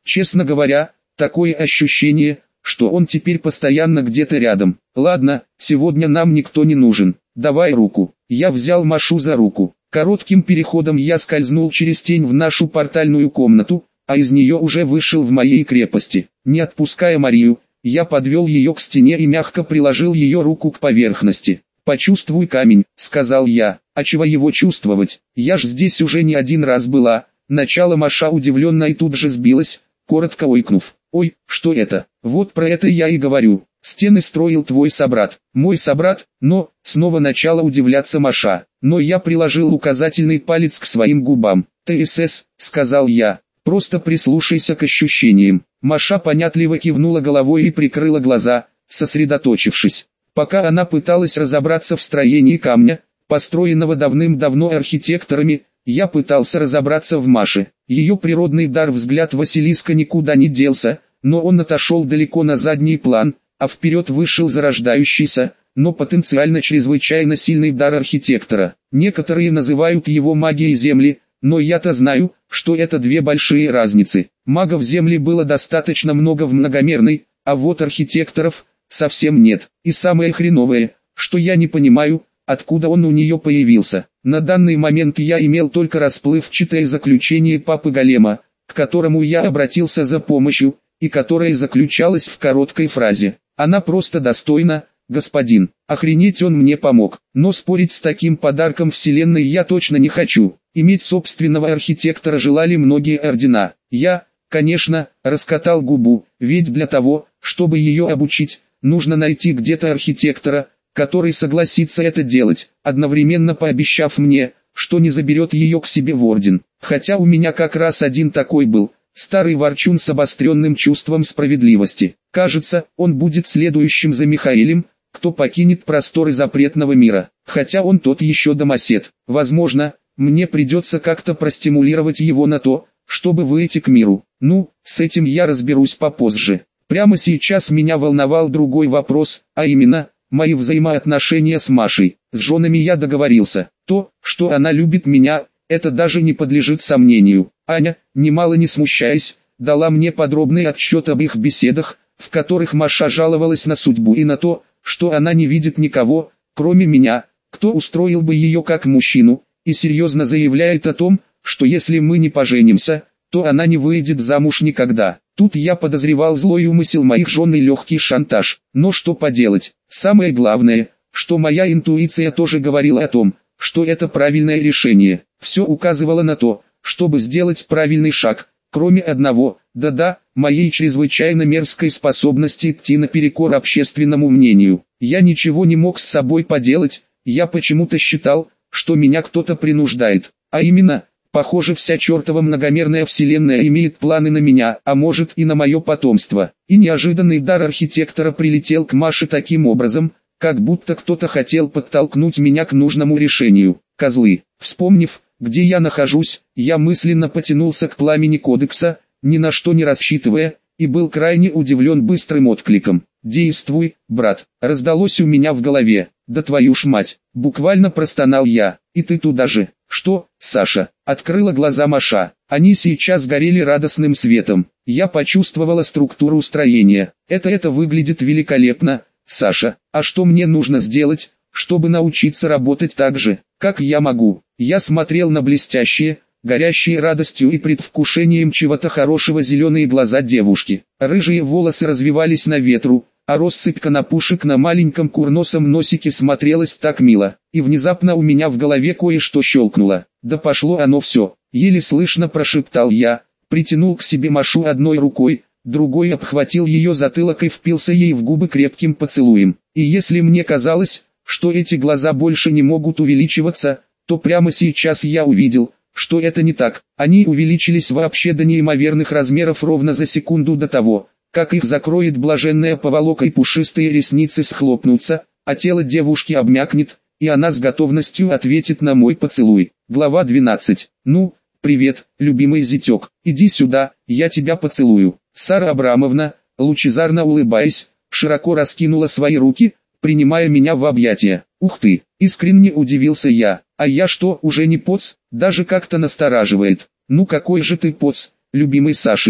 Честно говоря, такое ощущение, что он теперь постоянно где-то рядом. Ладно, сегодня нам никто не нужен. Давай руку. Я взял Машу за руку. Коротким переходом я скользнул через тень в нашу портальную комнату, а из нее уже вышел в моей крепости. Не отпуская Марию, я подвел ее к стене и мягко приложил ее руку к поверхности. «Почувствуй камень», — сказал я. «А чего его чувствовать? Я ж здесь уже не один раз была». Начало Маша удивленно и тут же сбилась, коротко ойкнув. «Ой, что это?» «Вот про это я и говорю. Стены строил твой собрат». «Мой собрат?» Но, снова начала удивляться Маша. Но я приложил указательный палец к своим губам. «ТСС», — сказал я. «Просто прислушайся к ощущениям». Маша понятливо кивнула головой и прикрыла глаза, сосредоточившись. Пока она пыталась разобраться в строении камня, построенного давным-давно архитекторами, я пытался разобраться в Маше. Ее природный дар взгляд Василиска никуда не делся, но он отошел далеко на задний план, а вперед вышел зарождающийся, но потенциально чрезвычайно сильный дар архитектора. Некоторые называют его магией Земли, но я-то знаю, что это две большие разницы. Магов Земли было достаточно много в многомерной, а вот архитекторов совсем нет. И самое хреновое, что я не понимаю, откуда он у нее появился. На данный момент я имел только расплывчатое заключение папы Голема, к которому я обратился за помощью, и которое заключалось в короткой фразе: «Она просто достойна, господин». Охренеть, он мне помог. Но спорить с таким подарком вселенной я точно не хочу. Иметь собственного архитектора желали многие ордена. Я, конечно, раскатал губу, ведь для того, чтобы ее обучить, нужно найти где-то архитектора, который согласится это делать, одновременно пообещав мне, что не заберет ее к себе в орден. Хотя у меня как раз один такой был, старый ворчун с обостренным чувством справедливости. Кажется, он будет следующим за Михаилем, кто покинет просторы запретного мира. Хотя он тот еще домосед. Возможно, мне придется как-то простимулировать его на то, чтобы выйти к миру. Ну, с этим я разберусь попозже. Прямо сейчас меня волновал другой вопрос, а именно, мои взаимоотношения с Машей. С женами я договорился. То, что она любит меня, это даже не подлежит сомнению. Аня, немало не смущаясь, дала мне подробный отчет об их беседах, в которых Маша жаловалась на судьбу и на то, что она не видит никого, кроме меня, кто устроил бы ее как мужчину, и серьезно заявляет о том, что если мы не поженимся, то она не выйдет замуж никогда. Тут я подозревал злой умысел моих жен и легкий шантаж. Но что поделать, самое главное, что моя интуиция тоже говорила о том, что это правильное решение. Все указывало на то, чтобы сделать правильный шаг, кроме одного, да-да, моей чрезвычайно мерзкой способности идти наперекор общественному мнению. Я ничего не мог с собой поделать, я почему-то считал, что меня кто-то принуждает. А именно, похоже, вся чертова многомерная вселенная имеет планы на меня, а может и на мое потомство. И неожиданный дар архитектора прилетел к Маше таким образом, как будто кто-то хотел подтолкнуть меня к нужному решению. Козлы. Вспомнив, где я нахожусь, я мысленно потянулся к пламени кодекса, ни на что не рассчитывая, и был крайне удивлен быстрым откликом. «Действуй, брат», раздалось у меня в голове. «Да твою ж мать!» Буквально простонал я. «И ты туда же?» «Что, Саша?» Открыла глаза Маша. Они сейчас горели радостным светом. Я почувствовала структуру строения. Это выглядит великолепно, Саша. А что мне нужно сделать, чтобы научиться работать так же, как я могу? Я смотрел на блестящие, горящие радостью и предвкушением чего-то хорошего зеленые глаза девушки. Рыжие волосы развивались на ветру, а россыпь конопушек на маленьком курносом носике смотрелась так мило. И внезапно у меня в голове кое-что щелкнуло. «Да пошло оно все!» Еле слышно прошептал я, притянул к себе Машу одной рукой, другой обхватил ее затылок и впился ей в губы крепким поцелуем. И если мне казалось, что эти глаза больше не могут увеличиваться, то прямо сейчас я увидел, что это не так. Они увеличились вообще до неимоверных размеров ровно за секунду до того, как их закроет блаженная поволока и пушистые ресницы схлопнутся, а тело девушки обмякнет, и она с готовностью ответит на мой поцелуй. Глава 12. «Ну, привет, любимый зятек, иди сюда, я тебя поцелую». Сара Абрамовна, лучезарно улыбаясь, широко раскинула свои руки, принимая меня в объятия. «Ух ты!» — искренне удивился я. «А я что, уже не поц?» Даже как-то настораживает. «Ну какой же ты поц, любимый Сашенька?»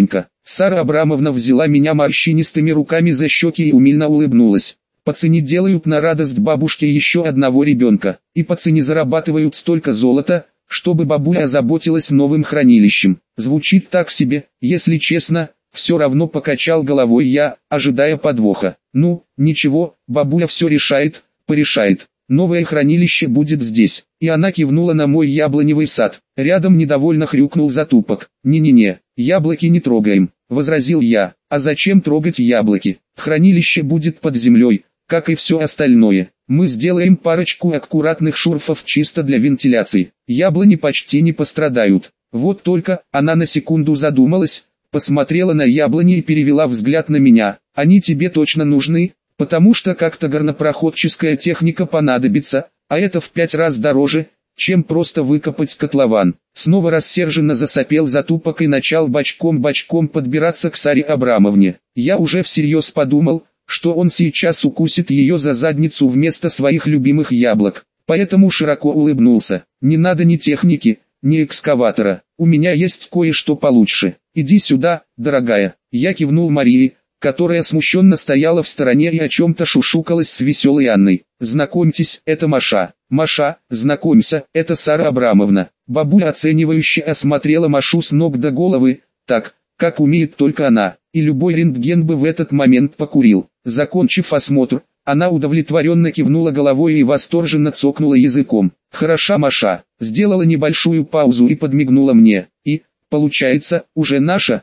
Сара Абрамовна взяла меня морщинистыми руками за щеки и умильно улыбнулась. Пацаны делают на радость бабушке еще одного ребенка, и пацаны зарабатывают столько золота, чтобы бабуля озаботилась новым хранилищем. Звучит так себе, если честно, все равно покачал головой я, ожидая подвоха. Ну, ничего, бабуля все решает, порешает. Новое хранилище будет здесь. И она кивнула на мой яблоневый сад. Рядом недовольно хрюкнул затупок. «Не-не-не, яблоки не трогаем», — возразил я. «А зачем трогать яблоки? Хранилище будет под землей, как и все остальное. Мы сделаем парочку аккуратных шурфов чисто для вентиляции. Яблони почти не пострадают. Вот только», она на секунду задумалась, посмотрела на яблони и перевела взгляд на меня. «Они тебе точно нужны? Потому что как-то горнопроходческая техника понадобится, а это в 5 раз дороже, чем просто выкопать котлован». Снова рассерженно засопел затупок и начал бочком-бочком подбираться к Саре Абрамовне. Я уже всерьез подумал, что он сейчас укусит ее за задницу вместо своих любимых яблок, поэтому широко улыбнулся. «Не надо ни техники, ни экскаватора, у меня есть кое-что получше. Иди сюда, дорогая». Я кивнул Марии, которая смущенно стояла в стороне и о чем-то шушукалась с веселой Анной. «Знакомьтесь, это Маша». «Маша, знакомься, это Сара Абрамовна». Бабуля оценивающе осмотрела Машу с ног до головы, так, как умеет только она, и любой рентген бы в этот момент покурил. Закончив осмотр, она удовлетворенно кивнула головой и восторженно цокнула языком. «Хороша Маша», сделала небольшую паузу и подмигнула мне. «И, получается, уже наша»,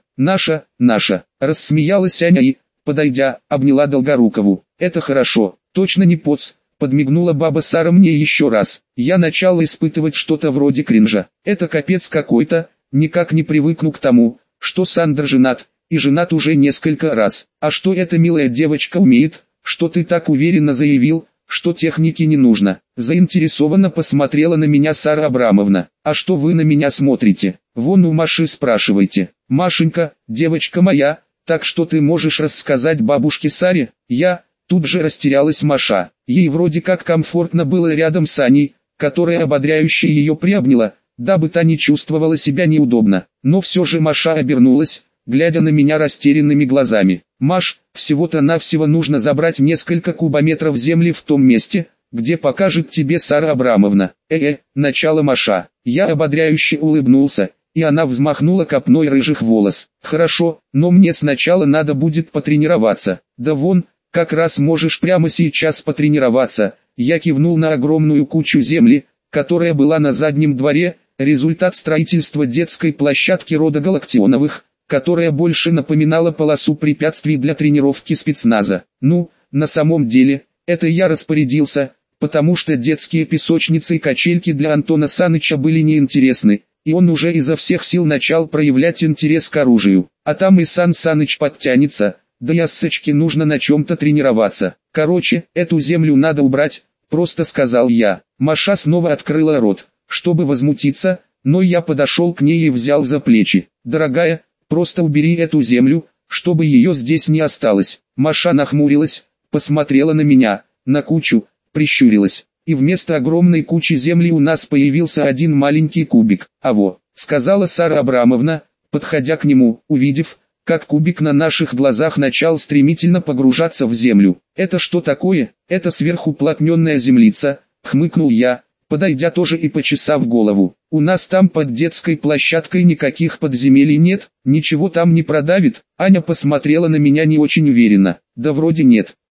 рассмеялась Аня и, подойдя, обняла Долгорукову. «Это хорошо, точно не поц», подмигнула баба Сара мне еще раз. Я начал испытывать что-то вроде кринжа. Это капец какой-то, никак не привыкну к тому, что Сандер женат, и женат уже несколько раз. «А что эта милая девочка умеет, что ты так уверенно заявил, что техники не нужно?» Заинтересованно посмотрела на меня Сара Абрамовна. «А что вы на меня смотрите? Вон у Маши спрашивайте». «Машенька, девочка моя, так что ты можешь рассказать бабушке Саре?» Тут же растерялась Маша. Ей вроде как комфортно было рядом с Аней, которая ободряюще ее приобняла, дабы та не чувствовала себя неудобно. Но все же Маша обернулась, глядя на меня растерянными глазами. «Маш, всего-то навсего нужно забрать несколько кубометров земли в том месте, где покажет тебе Сара Абрамовна». Начало Маша. Я ободряюще улыбнулся, и она взмахнула копной рыжих волос. «Хорошо, но мне сначала надо будет потренироваться». «Да вон, как раз можешь прямо сейчас потренироваться». Я кивнул на огромную кучу земли, которая была на заднем дворе, результат строительства детской площадки рода Галактионовых, которая больше напоминала полосу препятствий для тренировки спецназа. Ну, на самом деле, это я распорядился, потому что детские песочницы и качельки для Антона Саныча были неинтересны, и он уже изо всех сил начал проявлять интерес к оружию. А там и Сан Саныч подтянется, да и Ассочке нужно на чем-то тренироваться. «Короче, эту землю надо убрать», просто сказал я. Маша снова открыла рот, чтобы возмутиться, но я подошел к ней и взял за плечи. «Дорогая, просто убери эту землю, чтобы ее здесь не осталось». Маша нахмурилась, посмотрела на меня, на кучу, прищурилась. И вместо огромной кучи земли у нас появился один маленький кубик. «Аво», сказала Сара Абрамовна, подходя к нему, увидев, как кубик на наших глазах начал стремительно погружаться в землю. «Это что такое?» «Это сверхуплотненная землица», хмыкнул я, подойдя тоже и почесав голову. «У нас там под детской площадкой никаких подземелий нет, ничего там не продавит». Аня посмотрела на меня не очень уверенно. «Да вроде нет».